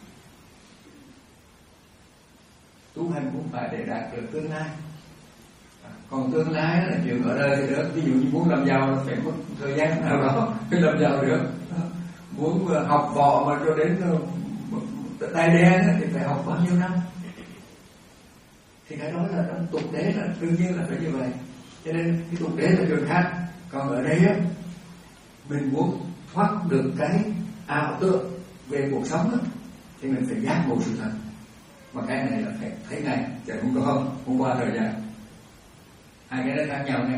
Tu hành cũng phải để đạt được tương lai, còn tương lai là chuyện ở đời thì được. Ví dụ như muốn làm giàu phải mất thời gian nào đó mới làm giàu được, muốn học võ mà cho đến tay đen thì phải học bao nhiêu năm, thì cái đó là trong tục đế là đương nhiên là phải như vậy. Cho nên cái tục đế là trường khác. Còn ở đây á, mình muốn thoát được cái ảo tưởng về cuộc sống á, thì mình phải giác ngộ sự thật. Mà cái này là phải thấy ngay, chứ không có không, không qua thời gian. Hai cái đó khác nhau nha.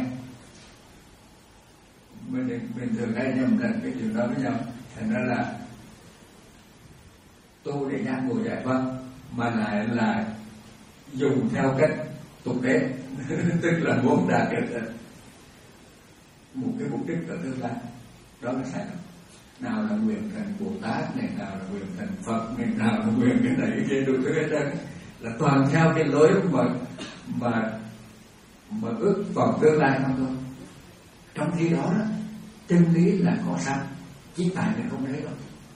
Mình, mình thường hay nhầm lẫn cái chuyện đó với nhau. Thành ra là tu để giác ngộ giải thoát mà lại là dùng theo cách tục đế tức là muốn đạt được một cái mục đích ở tương lai, đó là sai lầm. Nào là nguyện thành Bồ Tát này, nào là nguyện thành Phật này, nào là nguyện cái này cái kia đủ thứ hết trơn, là toàn theo cái lối mà mà mà ước vọng tương lai không thôi. Trong khi đó, đó chân lý là có sẵn, chỉ tại mình không thấy đâu.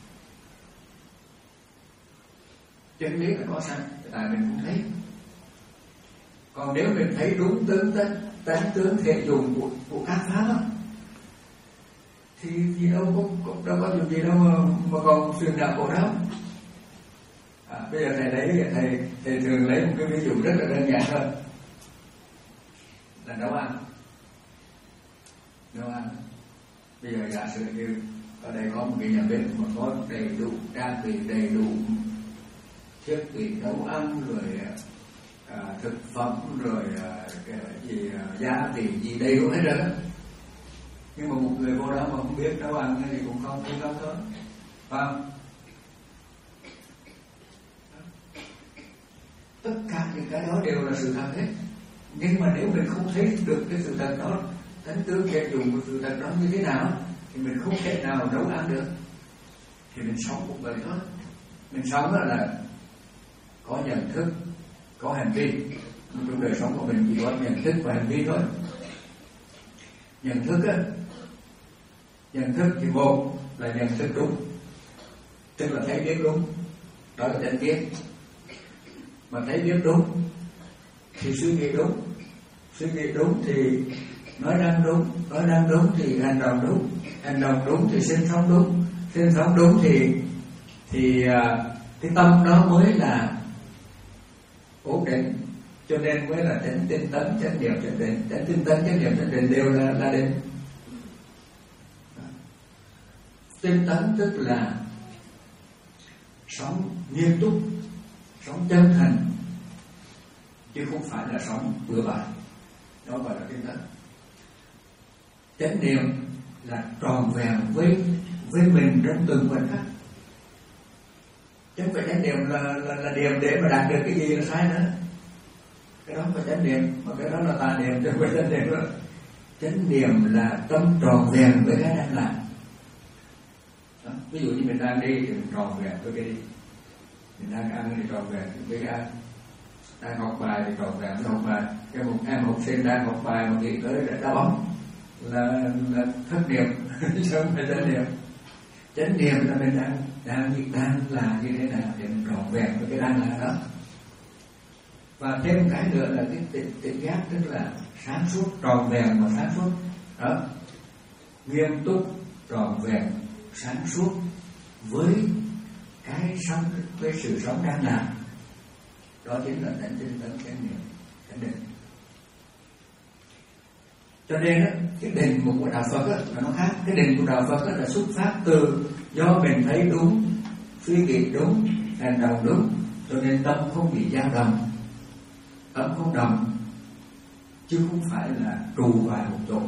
Chân lý là có sẵn, tại mình không thấy. Còn nếu mình thấy đúng tướng tánh, tánh tướng thể dùng của, của các pháp đó, thì, thì đâu có đâu có chuyện gì đâu mà, mà còn phiền não khổ đau. À, bây giờ thầy lấy thầy thầy thường lấy một cái ví dụ rất là đơn giản thôi, là nấu ăn. Nấu ăn. Bây giờ giả sử như ở đây có một cái nhà bếp mà có đầy đủ trang bị, đầy đủ thiết bị nấu ăn, rồi à, thực phẩm, rồi à, cái gì à, gia vị gì đầy đủ hết rồi đó. Nhưng mà một người vô đó mà không biết nấu ăn thì cũng không không lắm thôi, phải không? Tất cả những cái đó đều là sự thật hết. Nhưng mà nếu mình không thấy được cái sự thật đó, tánh tướng thể dùng của sự thật đó như thế nào, thì mình không thể nào nấu ăn được. Thì mình sống một đời thôi. Mình sống là có nhận thức, có hành vi. Trong đời sống của mình chỉ có nhận thức và hành vi thôi. Nhận thức á, nhận thức thì một là nhận thức đúng, tức là thấy biết đúng, đó là chánh kiến. Mà thấy biết đúng thì suy nghĩ đúng, suy nghĩ đúng thì nói năng đúng, nói năng đúng thì hành động đúng, hành động đúng thì sinh sống đúng, sinh sống đúng thì thì uh, cái tâm đó mới là ổn định. Cho nên mới là chánh tinh tấn, chánh niệm, chánh định. Chánh tinh tấn, chánh niệm, chánh định đều là là định. Tinh tấn tức là sống nghiêm túc, sống chân thành, chứ không phải là sống bừa bãi. Đó gọi là tinh tấn. Chánh niệm là tròn vẹn với với mình trong từng khoảnh khắc. Chứ không phải chánh niệm là, là, là niệm để mà đạt được cái gì là sai nữa. Cái đó phải chánh niệm, mà cái đó là tà niệm, chứ không phải chánh niệm nữa. Chánh niệm là tâm tròn vẹn với cái đang làm. Đó. Ví dụ như mình đang đi thì mình tròn vẹn với cái đi, mình đang ăn thì tròn vẹn với cái ăn, đang học bài thì tròn vẹn với học bài. Cái một em học sinh đang học bài mà nghĩ tới đã đá bóng là, là thất niệm, chứ không phải chánh niệm. Chánh niệm là mình đang đang đang là như thế nào thì mình tròn vẹn với cái đang là đó. Và thêm cái nữa là cái tỉnh, tỉnh giác, tức là sáng suốt, tròn vẹn và sáng suốt đó, nghiêm túc, tròn vẹn, sáng suốt với cái sống, với sự sống đang làm. Đó chính là chánh tinh tấn, chánh niệm, chánh định. Cho nên á, cái định của đạo Phật á, là nó khác. Cái định của đạo Phật á, là xuất phát từ do mình thấy đúng, suy nghĩ đúng, hành động đúng, cho nên tâm không bị dao động, tâm không động, chứ không phải là trù vào một chỗ.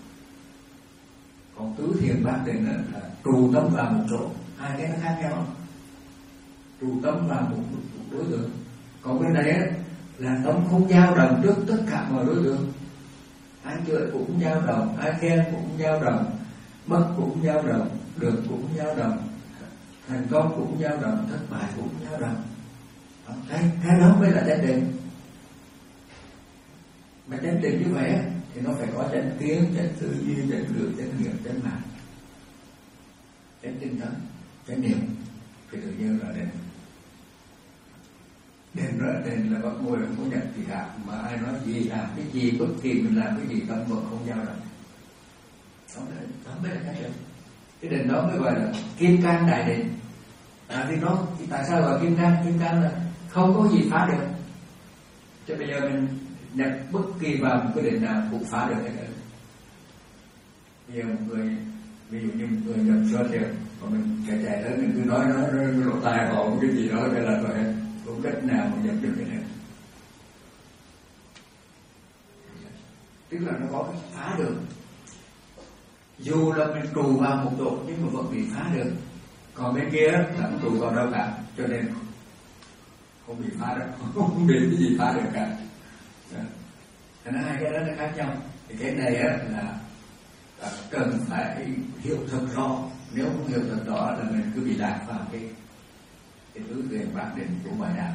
Còn tứ thiền bát định là trù tâm vào một chỗ, hai cái nó khác nhau. Trù tâm vào một, một đối tượng, còn bên này là tâm không dao động trước tất cả mọi đối tượng. Ai chửi cũng dao động, ai khen cũng dao động, mất cũng dao động, được cũng dao động, thành công cũng dao động, thất bại cũng dao động. Cái, cái đó mới là chánh định. Mà chánh định như vậy thì nó phải có chánh kiến, chánh tư duy, chánh lược, chánh nghiệp, chánh mạng, chánh tinh tấn, chánh niệm, thì tự nhiên là định. Định đó, định là bắt ngồi không có nhận gì cả, mà ai nói gì làm cái gì, bất kỳ mình làm cái gì tâm vẫn không dao động. Đó, đó mới là cái định. Cái định đó mới gọi là kim cang đại định. À, thì nó, thì tại sao gọi kim cang? Kim cang là không có gì phá được. Cho bây giờ mình nhập bất kỳ vào một cái định nào cũng phá được cái đó. Bây giờ một người, ví dụ như một người nhập sơ thiệt, mà mình chạy chạy tới mình cứ nói nói, nói lộ tài họ một cái gì đó cái là rồi không cách nào mà nhập được cái này. Tức là nó có cái phá được. Dù là mình trù vào một chỗ nhưng mà vẫn bị phá được. Còn bên kia là không trù vào đâu cả, cho nên không bị phá được, không bị cái gì phá được cả. Thế nên hai cái đó nó khác nhau. Thì cái này á là, là cần phải hiểu thật rõ. Nếu không hiểu thật rõ là mình cứ bị lạc vào cái cái tứ thiền bát định của ngoại đạo.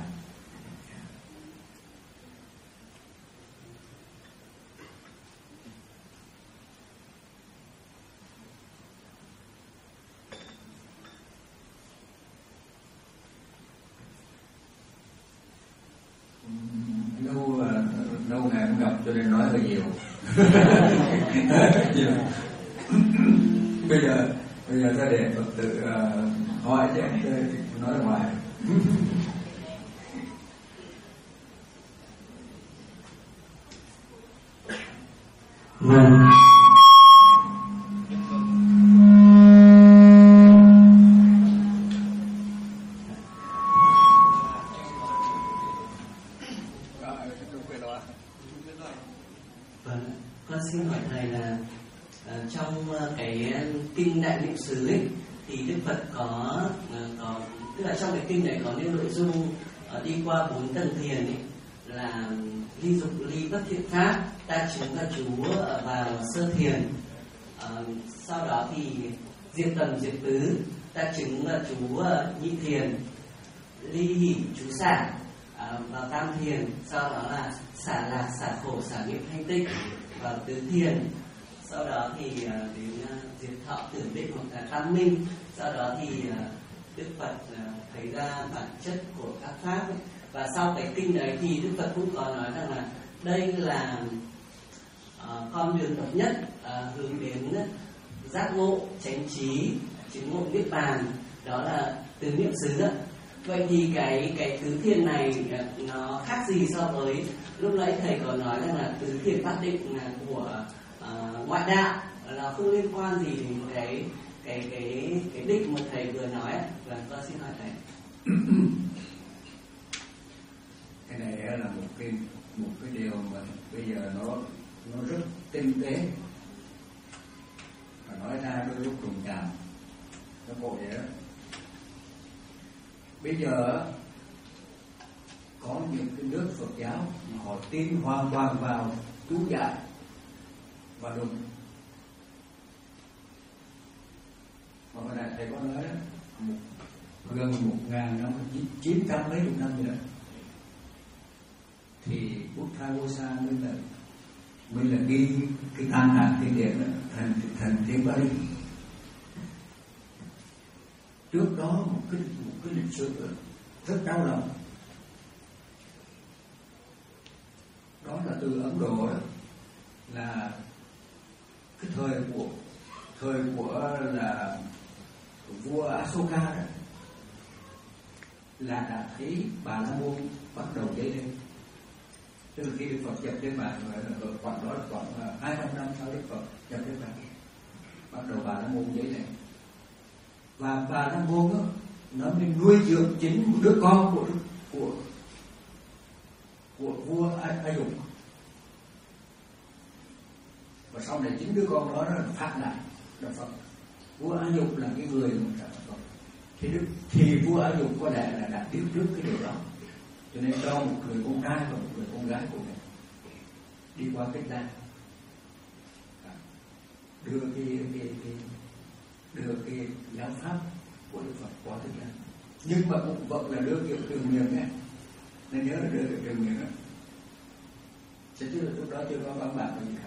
cho nên nói hơi nhiều. bây giờ bây giờ ta để Phật tử uh, hỏi chứ nói ngoài. Vâng. Vâng, con xin hỏi thầy là uh, trong uh, cái kinh Đại Niệm xứ ấy thì Đức Phật có uh, có tức là trong cái kinh này có nêu nội dung uh, đi qua bốn tầng thiền ấy, là ly dục ly bất thiện pháp, ta chứng là chú vào sơ thiền, uh, sau đó thì diệt tầm diệt tứ, ta chứng là chú uh, nhị thiền, ly hỷ chú xả uh, vào tam thiền, sau đó là xả lạc xả khổ xả nghiệp thanh tịnh vào tứ thiền, sau đó thì uh, đến uh, diệt thọ tưởng định hoặc là tam minh, sau đó thì uh, Đức Phật uh, thấy ra bản chất của các pháp ấy. Và sau cái kinh đấy thì Đức Phật cũng có nói rằng là đây là uh, con đường độc nhất uh, hướng đến giác ngộ, chánh trí, chứng ngộ niết bàn, đó là từ niệm xứ. Vậy thì cái cái tứ thiền này uh, nó khác gì so với lúc nãy thầy có nói rằng là tứ thiền bát định là của uh, ngoại đạo, là không liên quan gì đến cái cái cái cái định mà thầy vừa nói. Và con xin hỏi thầy. Cái này là một cái một cái điều mà bây giờ nó nó rất tinh tế và nói ra đôi lúc trùng chạm, nó bộ vậy đó. Bây giờ có những cái nước Phật giáo mà họ tin hoàn toàn vào chú giải và đúng. Mà hồi nãy thầy có nói đó, một, gần một ngàn năm, chín trăm mấy chục năm gì đó, thì Buddha mới là mới là ghi cái tam hạt thiên địa đó thành thành thiên Bali. Trước đó một cái một cái lịch sử rất đau lòng, đó là từ Ấn Độ đó, là cái thời của thời của là vua Asoka đó, là đã thấy Bà La Môn bắt đầu dấy lên. Tức là khi Đức Phật nhập trên bàn rồi, là khoảng đó là khoảng hai trăm năm sau Đức Phật nhập trên bàn, bắt đầu Bà La Môn dấy lên. Và Bà La Môn đó, nó mới nuôi dưỡng chính một đứa con của của của vua A Dục. Và sau này chính đứa con đó nó phát lại đạo Phật. Vua A Dục là cái người mà đạo Phật. Thì đức thì vua A Dục có lẽ là đã biết trước cái điều đó, cho nên cho một người con trai và một người con gái của mình đi qua Tích Lan, đưa cái, cái, cái đưa cái giáo pháp của Đức Phật qua Tích Lan. Nhưng mà cũng vẫn là đưa kiểu trường miệng nha, nên nhớ là đưa kiểu trường miệng đó. Chứ chứ là lúc đó chưa có văn bản gì cả.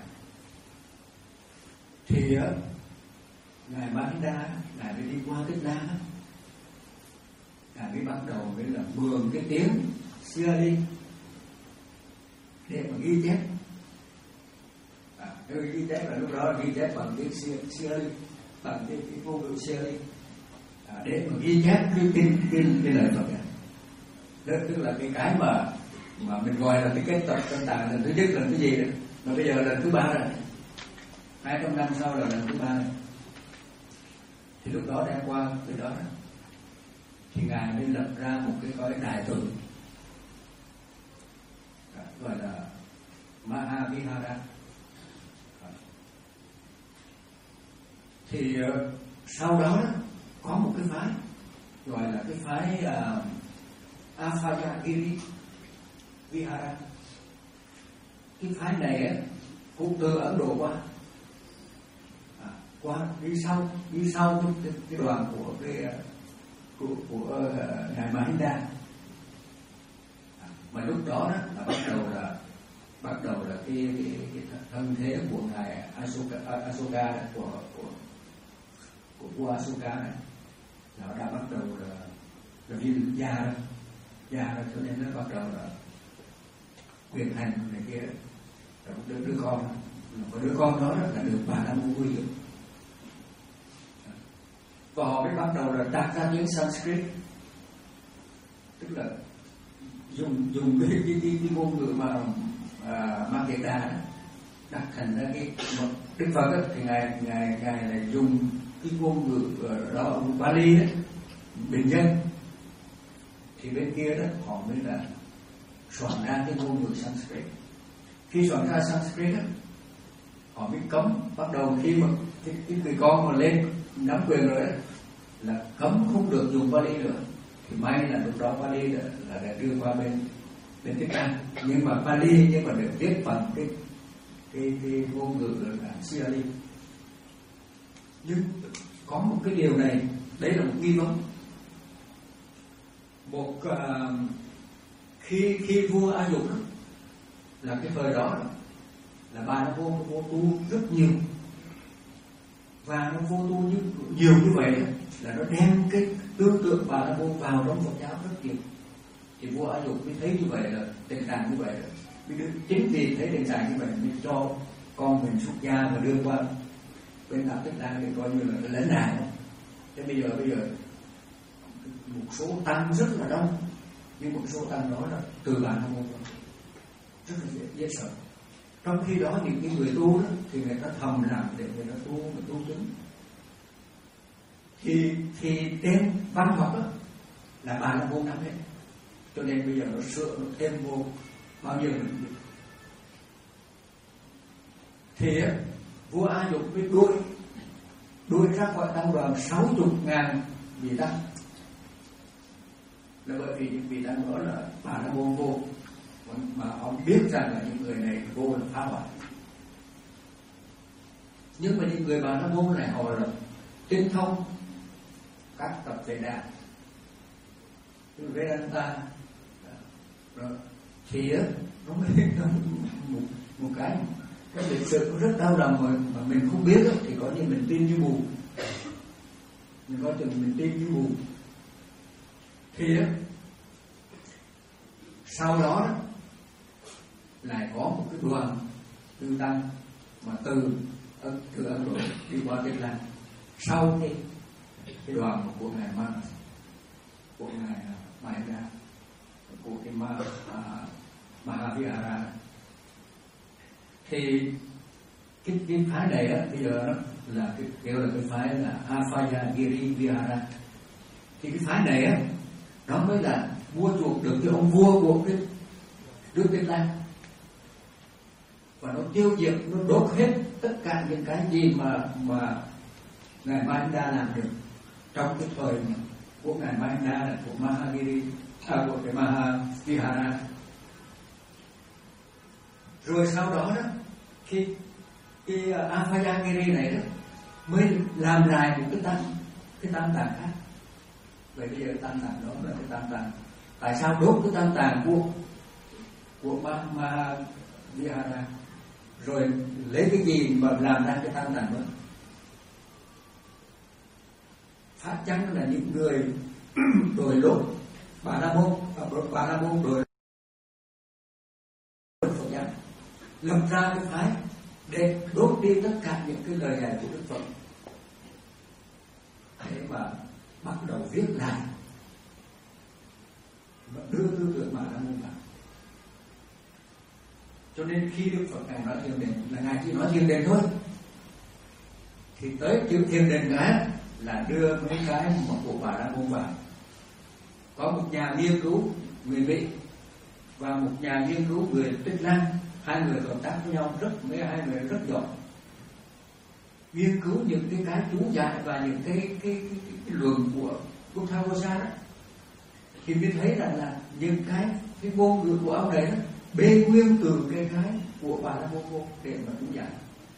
Thì á, ngài Mahinda, ngài mới đi qua Tích Lan, ngài mới bắt đầu với là mượn cái tiếng Siali để mà ghi chép. À, cái ghi chép là lúc đó là ghi chép bằng tiếng Siali, bằng cái cái ngôn ngữ Siali, à, để mà ghi chép cái kinh kinh cái lời Phật này. Đó tức là cái cái mà mà mình gọi là cái kết tập trong tạng lần thứ nhất, lần thứ gì đó, mà bây giờ lần thứ ba rồi, hai trăm năm sau là lần thứ ba này. Thì lúc đó đang qua cái đó, thì ngài mới lập ra một cái gói đại từ gọi là Mahavihara. Thì uh, sau đó có một cái phái gọi là cái phái uh, Afayagiri Vihara. Cái phái này cũng từ Ấn Độ qua, à, qua đi sau đi sau cái, cái đoàn của cái của, của uh, ngài Mahinda. À, mà lúc đó, đó là bắt đầu là bắt đầu là cái, cái, cái thân thế của ngài Asoka, Asoka này, của của của vua Asoka này, nó đã bắt đầu là là vì già rồi, già rồi cho nên nó bắt đầu là quyền hành này kia. là một đứa, đứa con, và đứa con đó là được Bà La Môn nuôi dưỡng. Và họ mới bắt đầu là đặt ra tiếng Sanskrit, tức là dùng dùng cái cái cái, cái ngôn ngữ mà à, mang tiếng đa đó, đặt thành ra cái một Đức Phật đó, thì ngài ngài ngài là dùng cái ngôn ngữ đó Pali đó, bình dân, thì bên kia đó họ mới là soạn ra cái ngôn ngữ Sanskrit. Khi soạn ra Sanskrit đó, họ mới cấm, bắt đầu khi mà cái, cái người con mà lên nắm quyền rồi đó, là cấm không được dùng Pali nữa. Thì may là lúc đó Pali là, là đã đưa qua bên bên Tích Lan, nhưng mà Pali nhưng mà được viết bằng cái cái cái ngôn ngữ là Sirali. Nhưng có một cái điều này, đấy là một nghi vấn. Một uh, khi khi vua A Dục là cái thời đó là Bà La Môn vô tu rất nhiều, và nó vô tu như nhiều như vậy đó, là nó đem cái tư tưởng Bà La Môn vào trong Phật giáo rất nhiều. Thì vua A Dục mới thấy như vậy là tình trạng như vậy, mới được, chính vì thấy tình trạng như vậy mới cho con mình xuất gia và đưa qua bên đạo Tích Lan để coi như là lãnh đạo. Thế bây giờ bây giờ một số tăng rất là đông, nhưng một số tăng đó là từ Bà La Môn rất là dễ, dễ sợ. Trong khi đó những cái người tu đó thì người ta thầm làm để người ta tu, người tu chứng. Thì thì tên văn học đó là Bà La Môn nắm hết, cho nên bây giờ nó sửa nó thêm vô bao nhiêu mình biết. Thì vua A Dục mới đuổi đuổi ra khỏi tăng đoàn sáu chục ngàn vị tăng, là bởi vì những vị tăng đó là Bà La Môn vô, mà ông biết rằng là những người này vô là phá hoại. Nhưng mà những người Bà La Môn này họ là tinh thông các tập về đạo, như Vedanta, rồi thì á nó mới nó một, một cái cái lịch sử rất đau lòng mà, mà mình không biết đó, thì có như mình tin như mù, mình có chừng mình tin như mù. Thì á sau đó, đó lại có một cái đoàn tư tăng mà từ từ Ấn Độ đi qua Tích Lan, sau cái cái đoàn của ngài Ma, của ngài Mahayana, của cái Ma uh, Mahavihara. Thì cái cái phái này á bây giờ đó là cái kêu là cái phái là Apayagiri Vihara. Thì cái phái này á nó mới là mua chuộc được cái ông vua của cái nước Tích Lan, và nó tiêu diệt, nó đốt hết tất cả những cái gì mà mà ngài Mahanda làm được trong cái thời của ngài Mahanda, là của Mahagiri, à, của cái Mahavihara. Rồi sau đó đó khi cái Apayagiri này đó mới làm lại một cái tam cái tam tạng khác. Vậy bây giờ tam tạng đó là cái tam tạng. Tại sao đốt cái tam tạng của của Mahavihara, rồi lấy cái gì mà làm ra cái tam tạng đó? Phát chăng là những người đổi lốt Bà La Môn, Bà La Môn đổi Phật giáo, lập ra cái phái để đốt đi tất cả những cái lời dạy của Đức Phật, để mà bắt đầu viết lại và đưa tư tưởng Bà La Môn vào. Cho nên khi Đức Phật ngài nói thiền định là ngài chỉ nói thiền định thôi, thì tới chữ thiền định cái là đưa mấy cái mà của Bà La Môn vào. Có một nhà nghiên cứu người Mỹ và một nhà nghiên cứu người Tích Lan, hai người hợp tác với nhau rất mấy hai người rất giỏi, nghiên cứu những cái cái chú giải và những cái cái, cái, cái, cái luận của Buddha Goswami đó, thì mới thấy rằng là những cái cái ngôn ngữ của ông này đó bê nguyên từ cái cái của Bà La Môn để mà chú giải.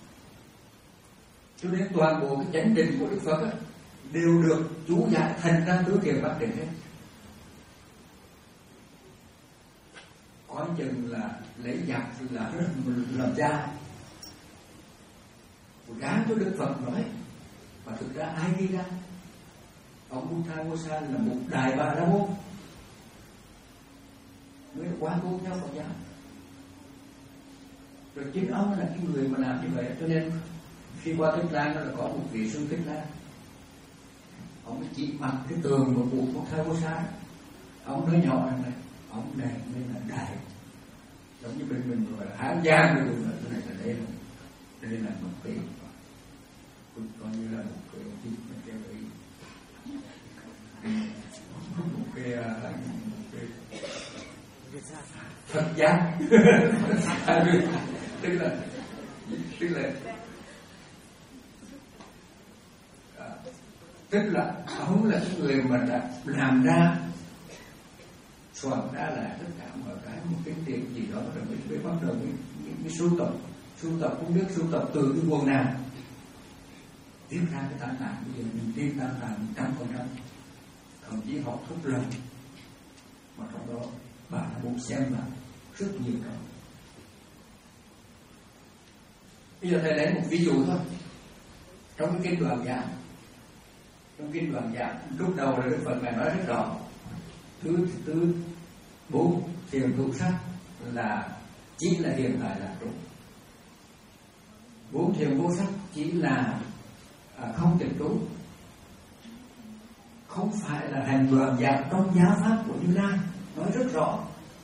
Cho nên toàn bộ cái chánh định của Đức Phật đó, đều được chú giải thành ra tứ thiền bát định hết. Có chừng là lấy giặc là rất làm ra gán cho Đức Phật nói, mà thực ra ai ghi ra? Ông Buddha Goswami là một đại Bà La Môn mới quan tu theo Phật giáo. Rồi chính ông là cái người mà làm như vậy. Cho nên khi qua Thích Lan đó là có một vị sư Thích Lan, ông mới chỉ mặt cái tường của cụ của thầy Vô Sa. Ông nói nhỏ rằng này, ông này nên là đại, giống như bên mình gọi là Hán Giang rồi, cái này là đây là đây là một cái coi như là một cái một cái một cái một cái Phật giáo tức là tức là tức là ông là cái người mà đã làm ra soạn ra là tất cả mọi cái một cái tiền gì đó rồi mới, mới bắt đầu mới, mới, mới sưu tập sưu tập không biết sưu tập từ cái nguồn nào viết ra cái tam tạng. Bây giờ mình viết tam tạng một trăm phần trăm, thậm chí học thúc lần mà trong đó bà đã muốn xem là rất nhiều trong. Bây giờ thầy lấy một ví dụ thôi. Trong cái kinh Đoàn Giảm, trong kinh Đoàn Giảm lúc đầu là Đức Phật ngài nói rất rõ, thứ thứ bốn thiền tụ sắc là chỉ là hiện tại là trụ, bốn thiền vô sắc chỉ là à, không tịch trú, không phải là hành Đoàn Giảm trong giáo pháp của Như Lai. Nói rất rõ.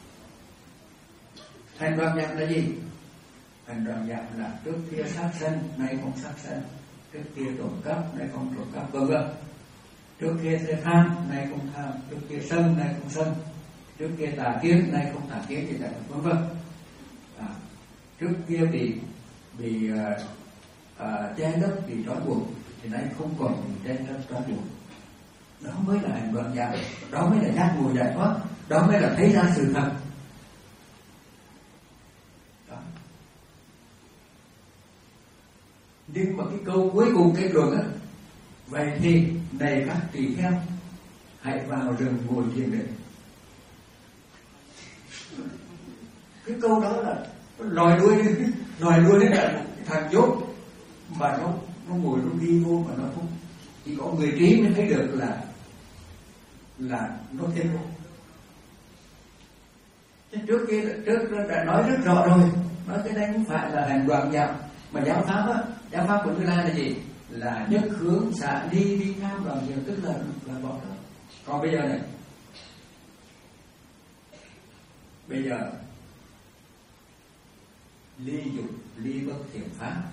Hành Đoàn Giảm là gì? Hành Đoàn Giảm là trước kia sát sanh, nay không sát sanh, trước kia trộm cắp, nay không trộm cắp, vân vân. Trước kia tham, nay không tham, trước kia sân, nay không sân, trước kia tà kiến, nay không tà kiến, thì vân vân. À, trước kia bị bị uh, uh, che lấp, bị trói buộc, thì nay không còn bị che lấp trói buộc. Đó mới là hành Đoàn Giảm, đó mới là giác ngộ giải thoát, đó mới là thấy ra sự thật. Đó. Nhưng mà cái câu cuối cùng kết luận á, vậy thì này các tỳ kheo, hãy vào rừng ngồi thiền định. Cái câu đó là lòi đuôi lòi đuôi đến là thằng dốt mà nó nó ngồi nó đi vô mà nó không, chỉ có người trí mới thấy được là là nó thêm vô. Trước kia trước đã nói rất rõ rồi, nói cái này không phải là hành Đoàn Giảm, mà giáo pháp á, giáo pháp của Như Lai là gì? Là nhất hướng xả ly đi tham Đoàn Giảm, tức là là bỏ đó. Còn bây giờ này, bây giờ ly dục ly bất thiện pháp,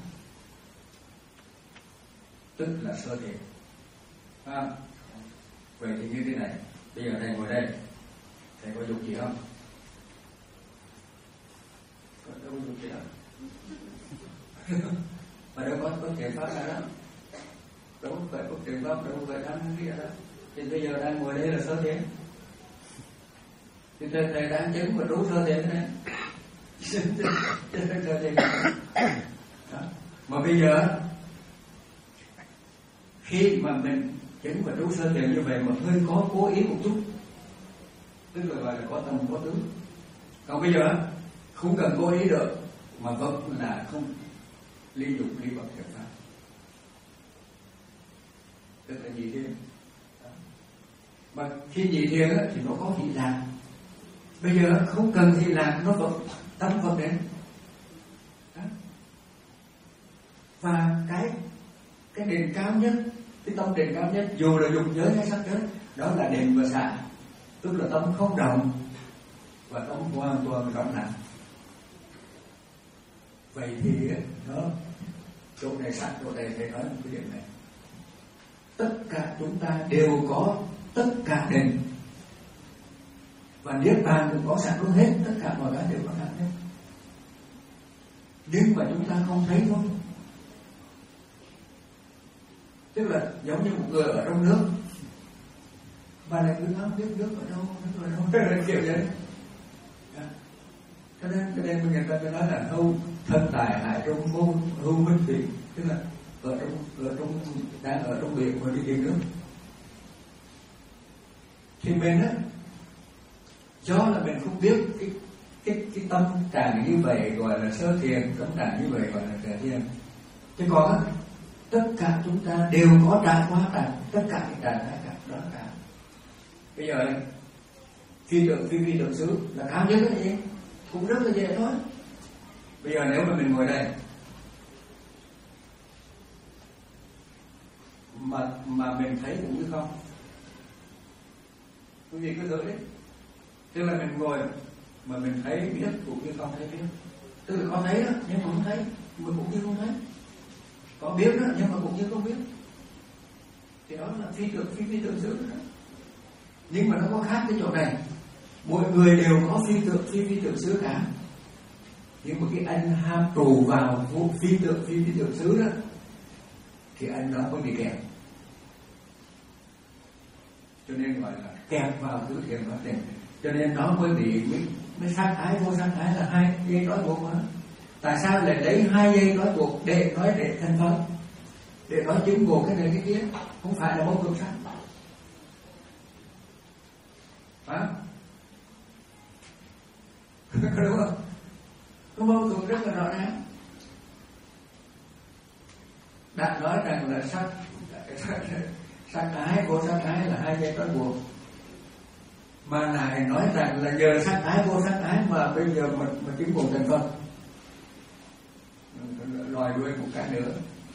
tức là sơ thiện. À, vậy thì như thế này, bây giờ thầy ngồi đây, thầy có dục gì không? Có đâu có dục gì đâu. Mà đâu có có thiện pháp nào đó, đâu có phải có thiện pháp, đâu có phải tham cái gì đó. Thì bây giờ đang ngồi đây là sơ thiện. Thì thầy, thầy đang chứng và trú sơ thiện thế này. Sơ thiện. Mà bây giờ khi mà mình chứng và trú sơ thiện như vậy mà hơi có cố ý một chút, tức là gọi là có tâm có tướng. Còn bây giờ không cần cố ý được, mà vẫn là không ly dục ly bất thiện pháp, tức là nhị thiền. Mà khi nhị thiền thì nó có hỷ lạc. Bây giờ không cần hỷ lạc, nó vẫn tâm vẫn đến. Đó. Và cái cái đền cao nhất, cái tâm đền cao nhất, dù là dục giới hay sắc giới, đó là đền và xả, tức là tâm không động và tâm hoàn toàn rộng lặng. Vậy thì nó chỗ này sẵn, chỗ này thầy nói một cái điểm này, tất cả chúng ta đều có tất cả đền, và niết bàn cũng có sẵn luôn hết, tất cả mọi cái đều có sẵn hết, nhưng mà chúng ta không thấy thôi. Tức là giống như một người ở trong nước, và lại cứ nói biết nước ở đâu, nước ở đâu, kiểu vậy. Cho nên cho nên người ta mới nói là hưu thân tài hại trong môn hưu minh thủy, tức là ở trong ở trong đang ở trong biển mà đi tìm nước. Thì mình á, do là mình không biết cái cái cái tâm trạng như vậy gọi là sơ thiền, tâm trạng như vậy gọi là sở thiền. Chứ còn á, tất cả chúng ta đều có trải qua trải tất cả những trạng thái cả đó cả. Bây giờ này, phi tưởng phi phi tưởng xứ là cao nhất cái gì cũng rất là dễ thôi. Bây giờ nếu mà mình ngồi đây mà mà mình thấy cũng như không, quý vị cứ thử đấy. Tức là mình ngồi mà mình thấy biết cũng như không thấy biết. Tức là có thấy đó nhưng mà không thấy, mà cũng như không thấy. Có biết đó nhưng mà cũng như không biết. Thì đó là phi tưởng phi phi tưởng xứ đó. Nhưng mà nó có khác cái chỗ này, mỗi người đều có phi tưởng phi phi tưởng xứ cả. Nhưng mà cái anh ham trù vào vô phi tưởng phi phi tưởng xứ đó thì anh đó mới bị kẹt. Cho nên gọi là kẹt vào tứ thiền pháp tình. Cho nên nó mới bị mới, mới sát ái vô sát ái là hai dây trói buộc mà. Tại sao lại lấy hai dây trói buộc để nói để thành phân, để nói chứng buộc cái này cái kia, không phải là mâu thuẫn sao? Hả? Đúng không? Có mâu thuẫn rất là rõ ràng. Đã nói rằng là sát sát ái vô sát ái là hai dây trói buộc, mà lại nói rằng là giờ sát ái vô sát ái mà bây giờ mà mà chứng buộc thành phân, lòi đuôi một cái nữa.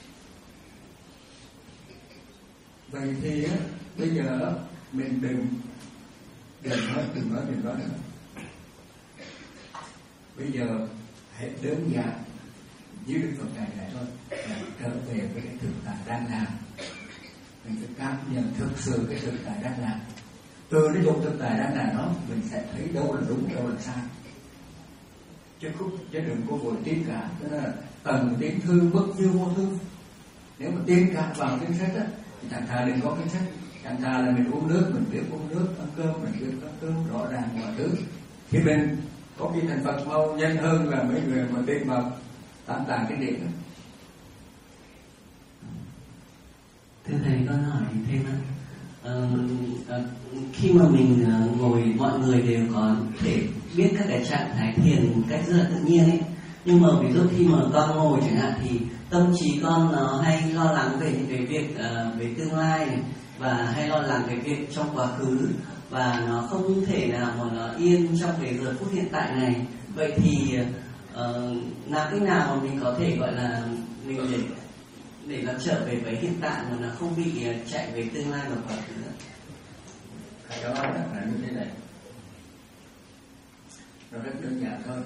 Vậy thì á, bây giờ mình đừng đừng nói đừng nói đừng nói nữa. Bây giờ hãy đơn giản dưới Đức Phật này này thôi, là trở về với cái thực tại đang làm. Mình phải cảm nhận thực sự cái thực tại đang làm. Từ cái dụng thực tại đang làm đó, mình sẽ thấy đâu là đúng, đâu là sai. Chứ không, chứ đừng có vội tin cả. Tức là tầng tín thư bất dư vô thư. Nếu mà tin cả vào kinh sách á, thì chẳng thà đừng có kinh sách. Chẳng thà là mình uống nước, mình biết uống nước, ăn cơm, mình biết ăn cơm, rõ ràng mọi thứ. Thì mình có khi thành Phật mau nhanh hơn là mấy người mà tin vào tam tạng kinh điển. Thưa thầy, con hỏi thêm ạ. Ờ, ờ, khi mà mình uh, ngồi, mọi người đều có thể biết các cái trạng thái thiền cách rất là tự nhiên ấy. Nhưng mà ví dụ khi mà con ngồi chẳng hạn thì tâm trí con nó hay lo lắng về những cái việc uh, về tương lai này, và hay lo lắng cái việc trong quá khứ, và nó không thể nào mà nó yên trong cái giờ phút hiện tại này. Vậy thì uh, làm cách nào mà mình có thể gọi là mình để để nó trở về với hiện tại mà nó không bị chạy về tương lai và quá khứ? Cái đó là như thế này, nó rất đơn giản thôi.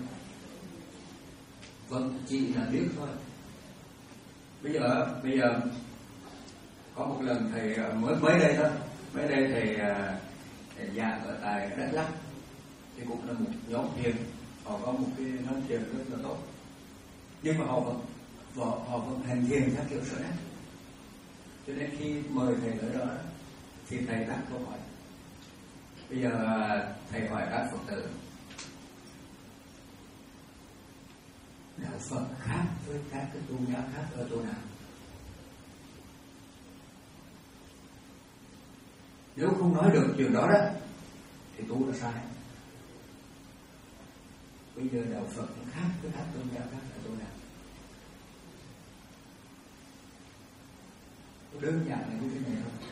Vâng, chỉ là biết thôi. Bây giờ bây giờ có một lần thầy mới mới đây thôi, mới đây thầy, thầy giảng ở tại Đắk Lắk, thì cũng là một nhóm thiền, họ có một cái nhóm thiền rất là tốt, nhưng mà họ vẫn họ, họ vẫn hành thiền theo kiểu sở đắc. Cho nên khi mời thầy tới đó thì thầy đặt câu hỏi. Bây giờ thầy hỏi các Phật tử, đạo Phật khác với các cái tôn giáo khác ở chỗ nào? Nếu không nói được chuyện đó đó thì tu là sai. Bây giờ đạo Phật khác với các tôn giáo khác ở chỗ nào? Đơn giản là như thế này thôi.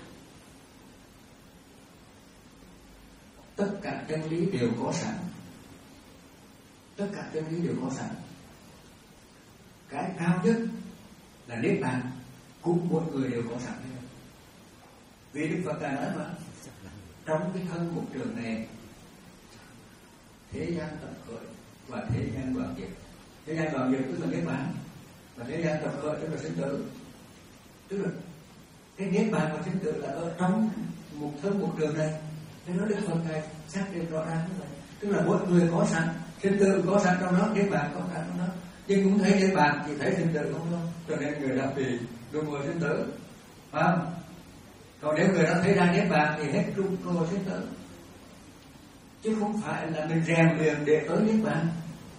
Tất cả chân lý đều có sẵn. Tất cả chân lý đều có sẵn. Cái cao nhất là niết bàn, cũng mỗi người đều có sẵn. Vì Đức Phật đã nói mà, trong cái thân một trường này, thế gian tập khởi và thế gian đoạn diệt. Thế gian đoạn diệt tức là niết bàn, và thế gian tập khởi tức là sinh tử. Tức là cái niết bàn và sinh tử là ở trong một thân một đường này. Thế nó Đức Phật này xác định rõ ràng như vậy. Tức là mỗi người có sẵn, sinh tử có sẵn trong đó, niết bàn có sẵn trong đó. Nhưng cũng thấy niết bàn chỉ thấy sinh tử không thôi. Cho nên người đó thì luôn ngồi sinh tử, phải không? Còn nếu người đó thấy ra niết bàn thì hết luôn ngồi sinh tử, chứ không phải là mình rèn luyện để tới niết bàn.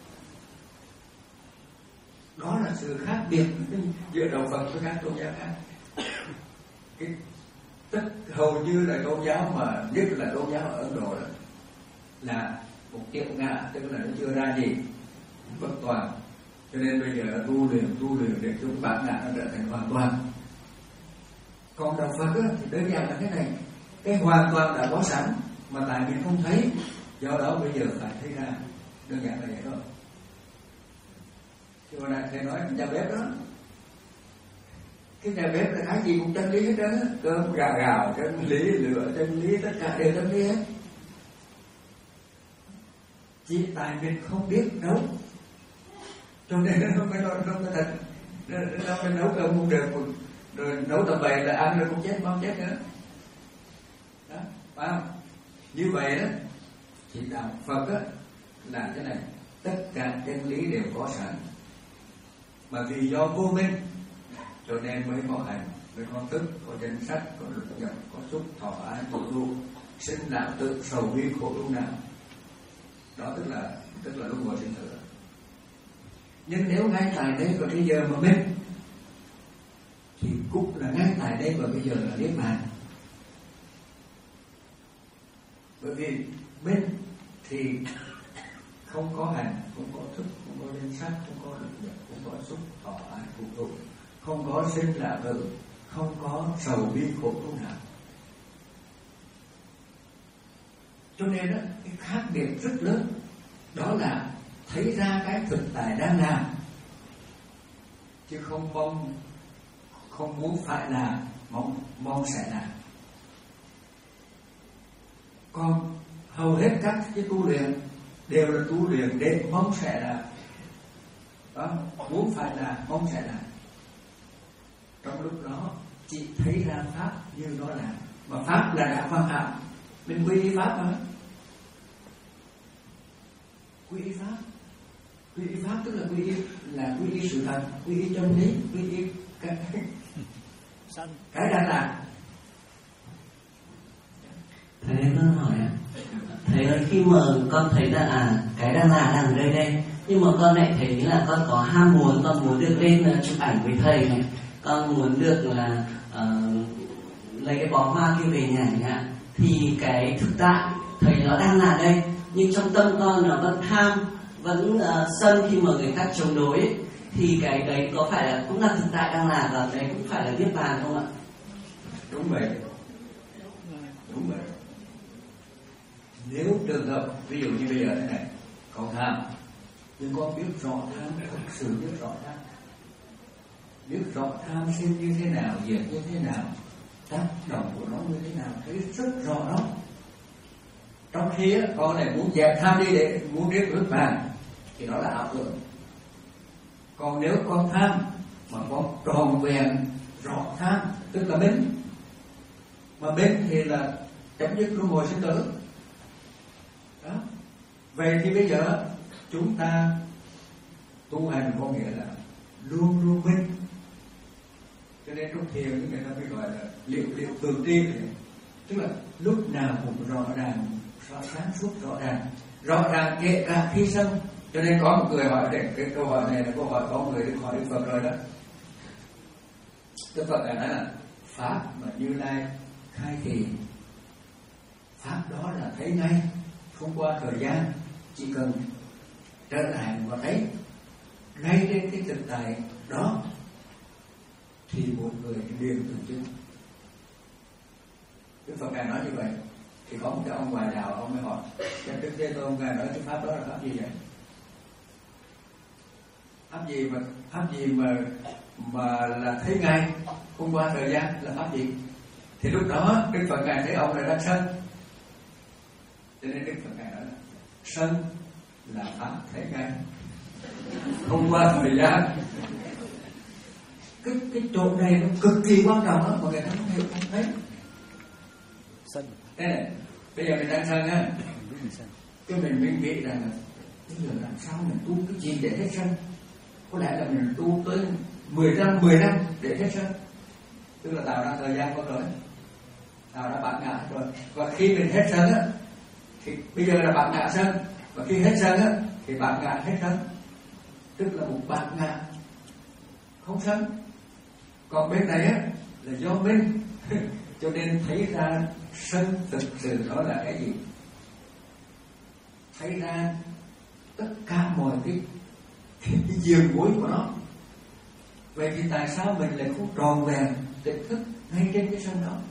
Đó là sự khác biệt giữa đạo Phật với các tôn giáo khác. Cái tất hầu như là tôn giáo mà nhất là tôn giáo ở Ấn Độ là, là một kiệu ngã, tức là nó chưa ra gì, bất toàn. Cho nên bây giờ tu luyện tu luyện để cho bản ngã nó trở thành hoàn toàn. Còn đạo Phật á, thì đơn giản là cái này, cái hoàn toàn đã có sẵn mà tại mình không thấy, do đó bây giờ phải thấy ra. Đơn giản là vậy thôi. Chứ hồi nãy thầy nói nhà bếp đó, cái nhà bếp là cái gì cũng chân lý hết trơn á, cơm gà gạo chân lý, lửa chân lý, tất cả đều chân lý hết. Chỉ tại mình không biết nấu, cho nên nó không có nó không có thật, nó nó không nấu cơm không được, rồi nấu tầm bậy là ăn rồi cũng chết không chết nữa, đó, phải không? Như vậy đó, thì đạo Phật á là thế này, tất cả chân lý đều có sẵn, mà vì do vô minh cho nên mới có hành, mới có thức, có danh sách, có lực nhập, có xúc thọ ái thụ thụ, sinh lão tự sầu bi khổ lúc nào. Đó tức là tức là luân hồi sinh tử. Nhưng nếu ngay tại đây và bây giờ mà minh thì cũng là ngay tại đây và bây giờ là niết bàn. Bởi vì minh thì không có hành, không có thức, không có danh sách, không có lực nhập, không có xúc thọ ái thụ thụ, không có sinh lão tử, không có sầu bi khổ lúc nào. Cho nên đó, cái khác biệt rất lớn đó là thấy ra cái thực tại đang làm, chứ không mong không muốn phải làm, mong mong sẽ làm. Còn hầu hết các cái tu luyện đều là tu luyện để mong sẽ làm, đó, muốn phải làm, mong sẽ làm. Trong lúc đó chỉ thấy ra pháp như nó là, mà pháp là đã hoàn hảo, mình quy y pháp mà. Quy y pháp, quy y pháp tức là quy y là quy y sự thật, quy y chân lý, quy y cái cái đang làm. Thầy con hỏi ạ, thầy ơi, khi mà con thấy là à cái đang là đang ở đây đây, nhưng mà con lại thấy là con có ham muốn, con muốn được lên chụp ảnh với thầy này, con muốn được là uh, lấy cái bó hoa kia về nhà chẳng hạn, thì cái thực tại thầy nó đang là đây, nhưng trong tâm con nó vẫn tham, vẫn uh, sân khi mà người khác chống đối ấy, thì cái đấy có phải là cũng là thực tại đang là, và đấy cũng phải là niết bàn không ạ? Đúng vậy, đúng vậy. Nếu trường hợp ví dụ như bây giờ thế này, con tham, nhưng con biết rõ tham, thực sự biết rõ tham, biết rõ tham sinh như thế nào, diệt như thế nào, tác động của nó như thế nào, thấy rất rõ đó. Trong khi á, con này muốn dẹp tham đi để muốn biết ước bàn, thì đó là ảo tưởng. Còn nếu con tham mà con tròn vẹn rõ tham, tức là minh, mà minh thì là chấm dứt luân hồi sinh tử. Đó. Vậy thì bây giờ chúng ta tu hành có nghĩa là luôn luôn minh. Cho nên trong thiền người ta mới gọi là liệu liệu thường tri, tức là lúc nào cũng rõ ràng, rõ sáng suốt, rõ ràng, rõ ràng kể cả khi sân. Cho nên có một người hỏi cái, cái câu hỏi này là câu hỏi có người được hỏi Đức Phật rồi đó. Đức Phật nói là pháp mà Như Lai khai thị, pháp đó là thấy ngay, không qua thời gian, chỉ cần trở lại và thấy ngay trên cái thực tại đó thì một người liền tự chứng. Đức Phật Ngài nói như vậy. Thì có một cái ông ngoại đạo, ông mới hỏi cái Đức Thế Tôn Ngài nói cái pháp đó là pháp gì vậy? Pháp gì mà pháp gì mà mà là thấy ngay, không qua thời gian, là pháp gì? Thì lúc đó Đức Phật Ngài thấy ông này đang sân, cho nên Đức Phật Ngài nói là sân là pháp thấy ngay, không qua thời gian. Cái cái chỗ này nó cực kỳ quan trọng đó, mà người ta không hiểu, không thấy. Sân. Thế này, bây giờ mình đang sân á, cái mình mình nghĩ rằng là bây giờ làm sao mình tu cái gì để hết sân? Có lẽ là mình tu tới mười năm, mười năm để hết sân, tức là tạo ra thời gian có rồi, tạo ra bản ngã rồi. Và khi mình hết sân á, thì bây giờ là bản ngã sân, và khi hết sân á, thì bản ngã hết sân, tức là một bản ngã không sân. Còn bên này á là do minh, cho nên thấy ra sân thực sự đó là cái gì, thấy ra tất cả mọi cái cái, cái diềm mối của nó. Vậy thì tại sao mình lại không tròn vẹn tỉnh thức ngay trên cái sân đó?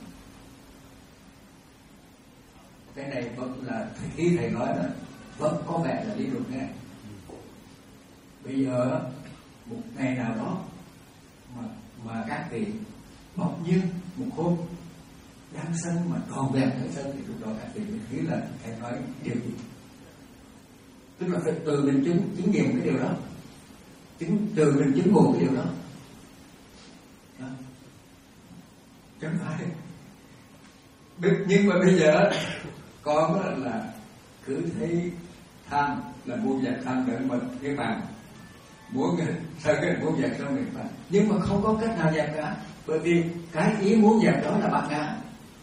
Cái này vẫn là khi thầy nói là vẫn có vẻ là lý luận nghe. Bây giờ một ngày nào đó mà mà các vị bỗng nhiên một hôm đang sân mà còn vẹn cái sân, thì lúc đó các vị mới thấy là thầy nói điều gì. Tức là phải từ mình chứng chứng nghiệm cái điều đó, chứng từ mình chứng ngộ cái điều đó, đó. Chẳng phải. Nhưng mà bây giờ con là, là cứ thấy tham là muôn vàn tham để mà cái bàn muốn sao cái muốn dẹp trong niệm Phật, nhưng mà không có cách nào dẹp cả, bởi vì cái ý muốn dẹp đó là bát ngã.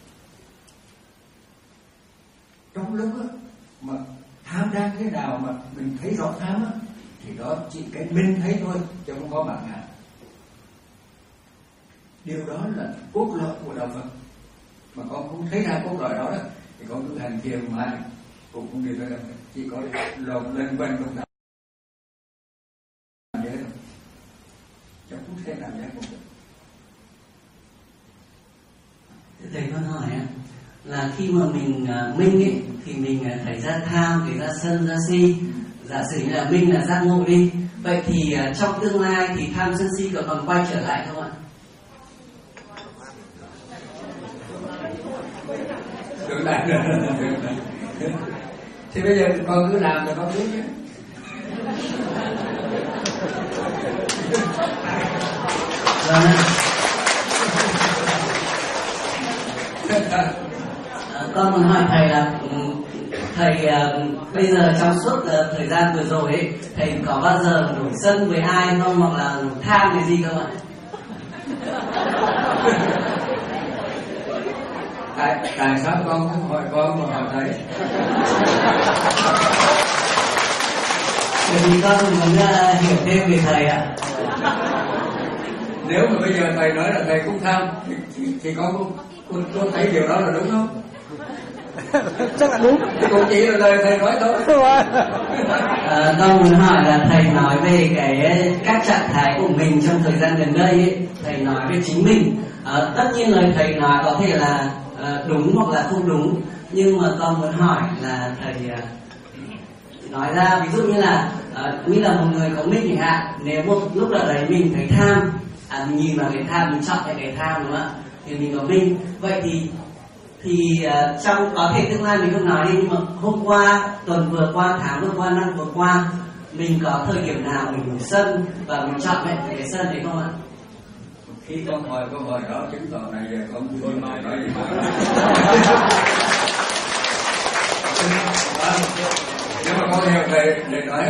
Trong lúc đó, mà tham đang thế nào mà mình thấy rõ tham á, thì đó chỉ cái mình thấy thôi, chứ không có bát ngã. Điều đó là cốt lõi của đạo Phật, mà con không thấy ra cốt lõi đó, đó thì con cứ hành thiền mãi cũng không đi tới đâu, chỉ có lộn lên quanh trong đạo vậy thôi, chứ không thể làm giác một được. Thầy con hỏi là khi mà mình uh, minh ấy, thì mình uh, thấy ra tham, thấy ra sân, ra si. Giả sử như là minh là giác ngộ đi, vậy thì uh, trong tương lai thì tham sân si có còn quay trở lại không ạ? Được lại được. Thì bây giờ con cứ làm cho con biết chứ. Vâng. À, con muốn hỏi thầy là thầy uh, bây giờ trong suốt uh, thời gian vừa rồi ấy, thầy có bao giờ nổi sân với ai không, hoặc là nổi tham cái gì không ạ? Tại, tại sao con không hỏi con mà hỏi thầy? Bởi vì con muốn uh, hiểu thêm về thầy ạ. Nếu mà bây giờ thầy nói là thầy cũng tham thì, thì, thì con cũng con, con thấy điều đó là đúng không? Chắc là đúng. Thì cũng chỉ là lời thầy nói thôi. À, con muốn hỏi là thầy nói về cái các trạng thái của mình trong thời gian gần đây ấy, thầy nói về chính mình. À, tất nhiên lời thầy nói có thể là à, đúng hoặc là không đúng, nhưng mà con muốn hỏi là thầy à, nói ra ví dụ như là à, như là một người có minh chẳng hạn, nếu một lúc nào đấy mình thấy tham, à, mình nhìn vào cái tham, mình chọn cái cái tham đúng không ạ, thì mình có minh. Vậy thì thì uh, trong có thể tương lai mình không nói đi, nhưng mà hôm qua, tuần vừa qua, tháng vừa qua, năm vừa qua, mình có thời điểm nào mình nổi sân và mình chọn mẹ cái sân đấy không ạ? Khi con hỏi câu hỏi đó chứng tỏ này giờ con chưa nói nói gì mà. Nếu mà con hiểu thầy thầy nói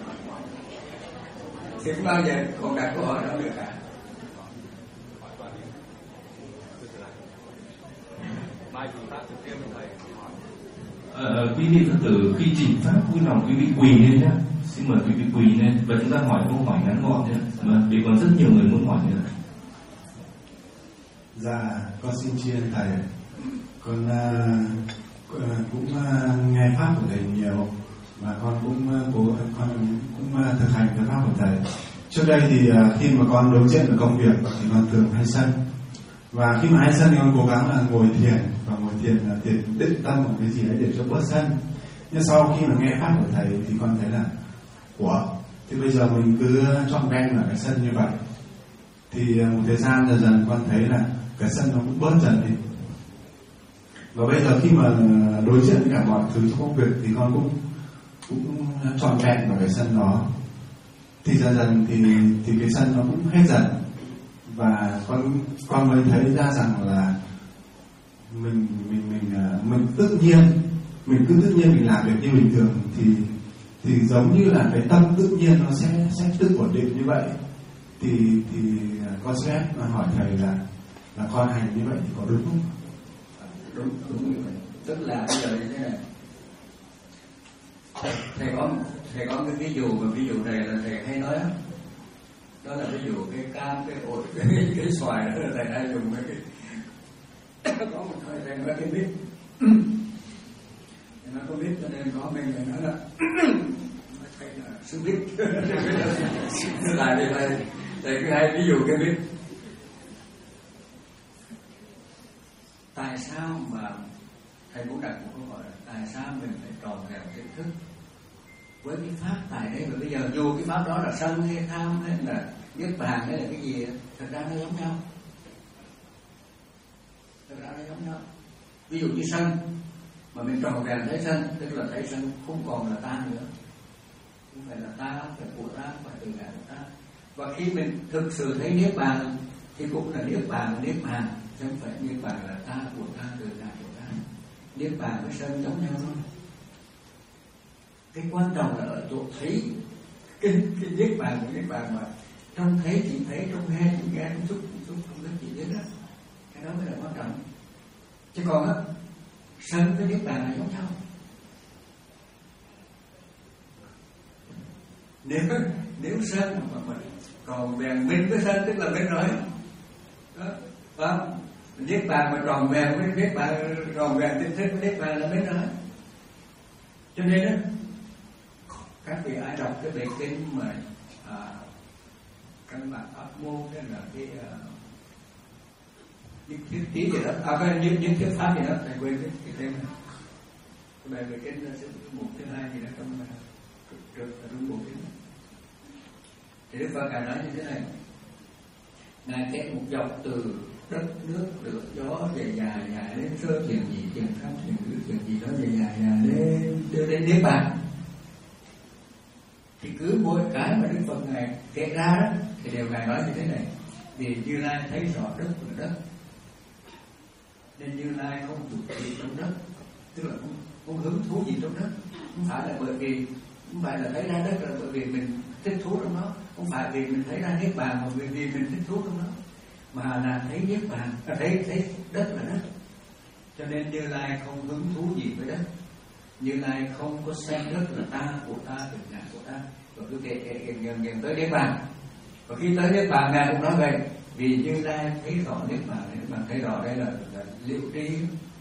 thì không bao giờ con đặt câu hỏi đó được cả. Ờ, quý vị Phật tử khi trình pháp vui lòng quý vị quỳ lên nhé, xin mời quý vị quỳ lên và chúng ta hỏi câu hỏi ngắn gọn nhé, mà vì còn rất nhiều người muốn hỏi nữa. Dạ, con xin tri ân thầy. Con uh, cũng uh, nghe pháp của thầy nhiều và con cũng uh, cố con cũng uh, thực hành cái pháp của thầy. Trước đây thì uh, khi mà con đối diện với công việc thì con thường hay sân, và khi mà hay sân thì con cố gắng là ngồi thiền, và ngồi thiền là thiền định tâm một cái gì đấy để cho bớt sân. Nhưng sau khi mà nghe pháp của thầy thì con thấy là ủa, thì bây giờ mình cứ trọn vẹn là cái sân như vậy, thì một thời gian dần dần con thấy là cái sân nó cũng bớt dần đi. Và bây giờ khi mà đối diện với cả mọi thứ trong công việc thì con cũng cũng trọn vẹn vào cái sân đó, thì dần dần thì thì cái sân nó cũng hết dần, và con con mới thấy ra rằng là mình mình mình mình tự nhiên mình cứ tự nhiên mình làm việc như bình thường, thì thì giống như là cái tâm tự nhiên nó sẽ sẽ tự ổn định như vậy. Thì thì con sẽ hỏi thầy là là con hành như vậy thì có đúng không? Đúng, đúng như vậy. Tức là bây giờ như thế này, thầy có thầy có cái ví dụ, và ví dụ này là thầy hay nói đó, đó là ví dụ cái cam, cái ổi, cái, cái xoài đó là thầy hay dùng cái cái có một thời thầy nói cái biết nó có biết cho nên có mình này nói là thầy là sư biết lại thì thầy thầy cứ hay ví dụ cái biết. Tại sao mà thầy muốn đặt một câu hỏi là tại sao mình phải tròn vẹn kiến thức? với cái pháp tại đây. Và bây giờ dù cái pháp đó là sân hay tham hay là niết bàn hay là cái gì, thật ra nó giống nhau, thật ra nó giống nhau. Ví dụ như sân mà mình tròn vẹn thấy sân, tức là thấy sân không còn là ta nữa, không phải là ta, không phải của ta, không phải tự ngã của ta. Và khi mình thực sự thấy niết bàn thì cũng là niết bàn, niết bàn chứ không phải niết bàn là ta, của ta, tự ngã của ta. Niết bàn với sân giống nhau thôi. Cái quan trọng là ở chỗ thấy cái, cái niết bàn của niết bàn mà trong thấy chỉ thấy, trong nghe chỉ nghe, trong xúc chỉ xúc, trong thức chỉ biết đó. Cái đó mới là quan trọng. Chứ còn á, sân với niết bàn là giống nhau. Nếu nếu sân mà mình còn vẹn minh với sân tức là minh rồi đó, phải không? Niết bàn mà tròn vẹn với niết bàn, tròn vẹn tinh thức với niết bàn là minh rồi. Cho nên đó, các vị ai đọc cái bài kinh mà à, căn bản pháp môn hay là cái những thiết trí gì đó, à cái những những thuyết pháp gì đó, thầy quên cái cái tên này. Cái bài bài kinh là một thứ hai gì đó trong trước là đúng bộ kinh. Thì Đức Phật Ngài nói như thế này: Ngài kết một dọc từ đất nước lửa gió dài dài dài đến sơ thiền nhị thiền tam thiền tứ thiền gì đó dài dài dài đến đưa đến niết bàn. Thì cứ mỗi cái mà Đức Phật Ngài kể ra đó thì đều Ngài nói như thế này: vì Như Lai thấy rõ đất là đất, nên Như Lai không thuộc gì trong đất, tức là không, không hứng thú gì trong đất. Không phải là bởi vì không phải là thấy ra đất là bởi vì mình thích thú trong đó, không phải vì mình thấy ra niết bàn mà vì vì mình thích thú trong đó, mà là thấy niết bàn, à, thấy thấy đất là đất. Cho nên Như Lai không hứng thú gì với đất. Như Lai không có xem đất là ta, của ta, tự ngã của ta, và cứ kể kể kể gần gần tới niết bàn. Và khi tới niết bàn Ngài cũng nói vậy: vì Như Lai thấy rõ niết bàn, niết bàn thấy rõ đây là, là liệu tri,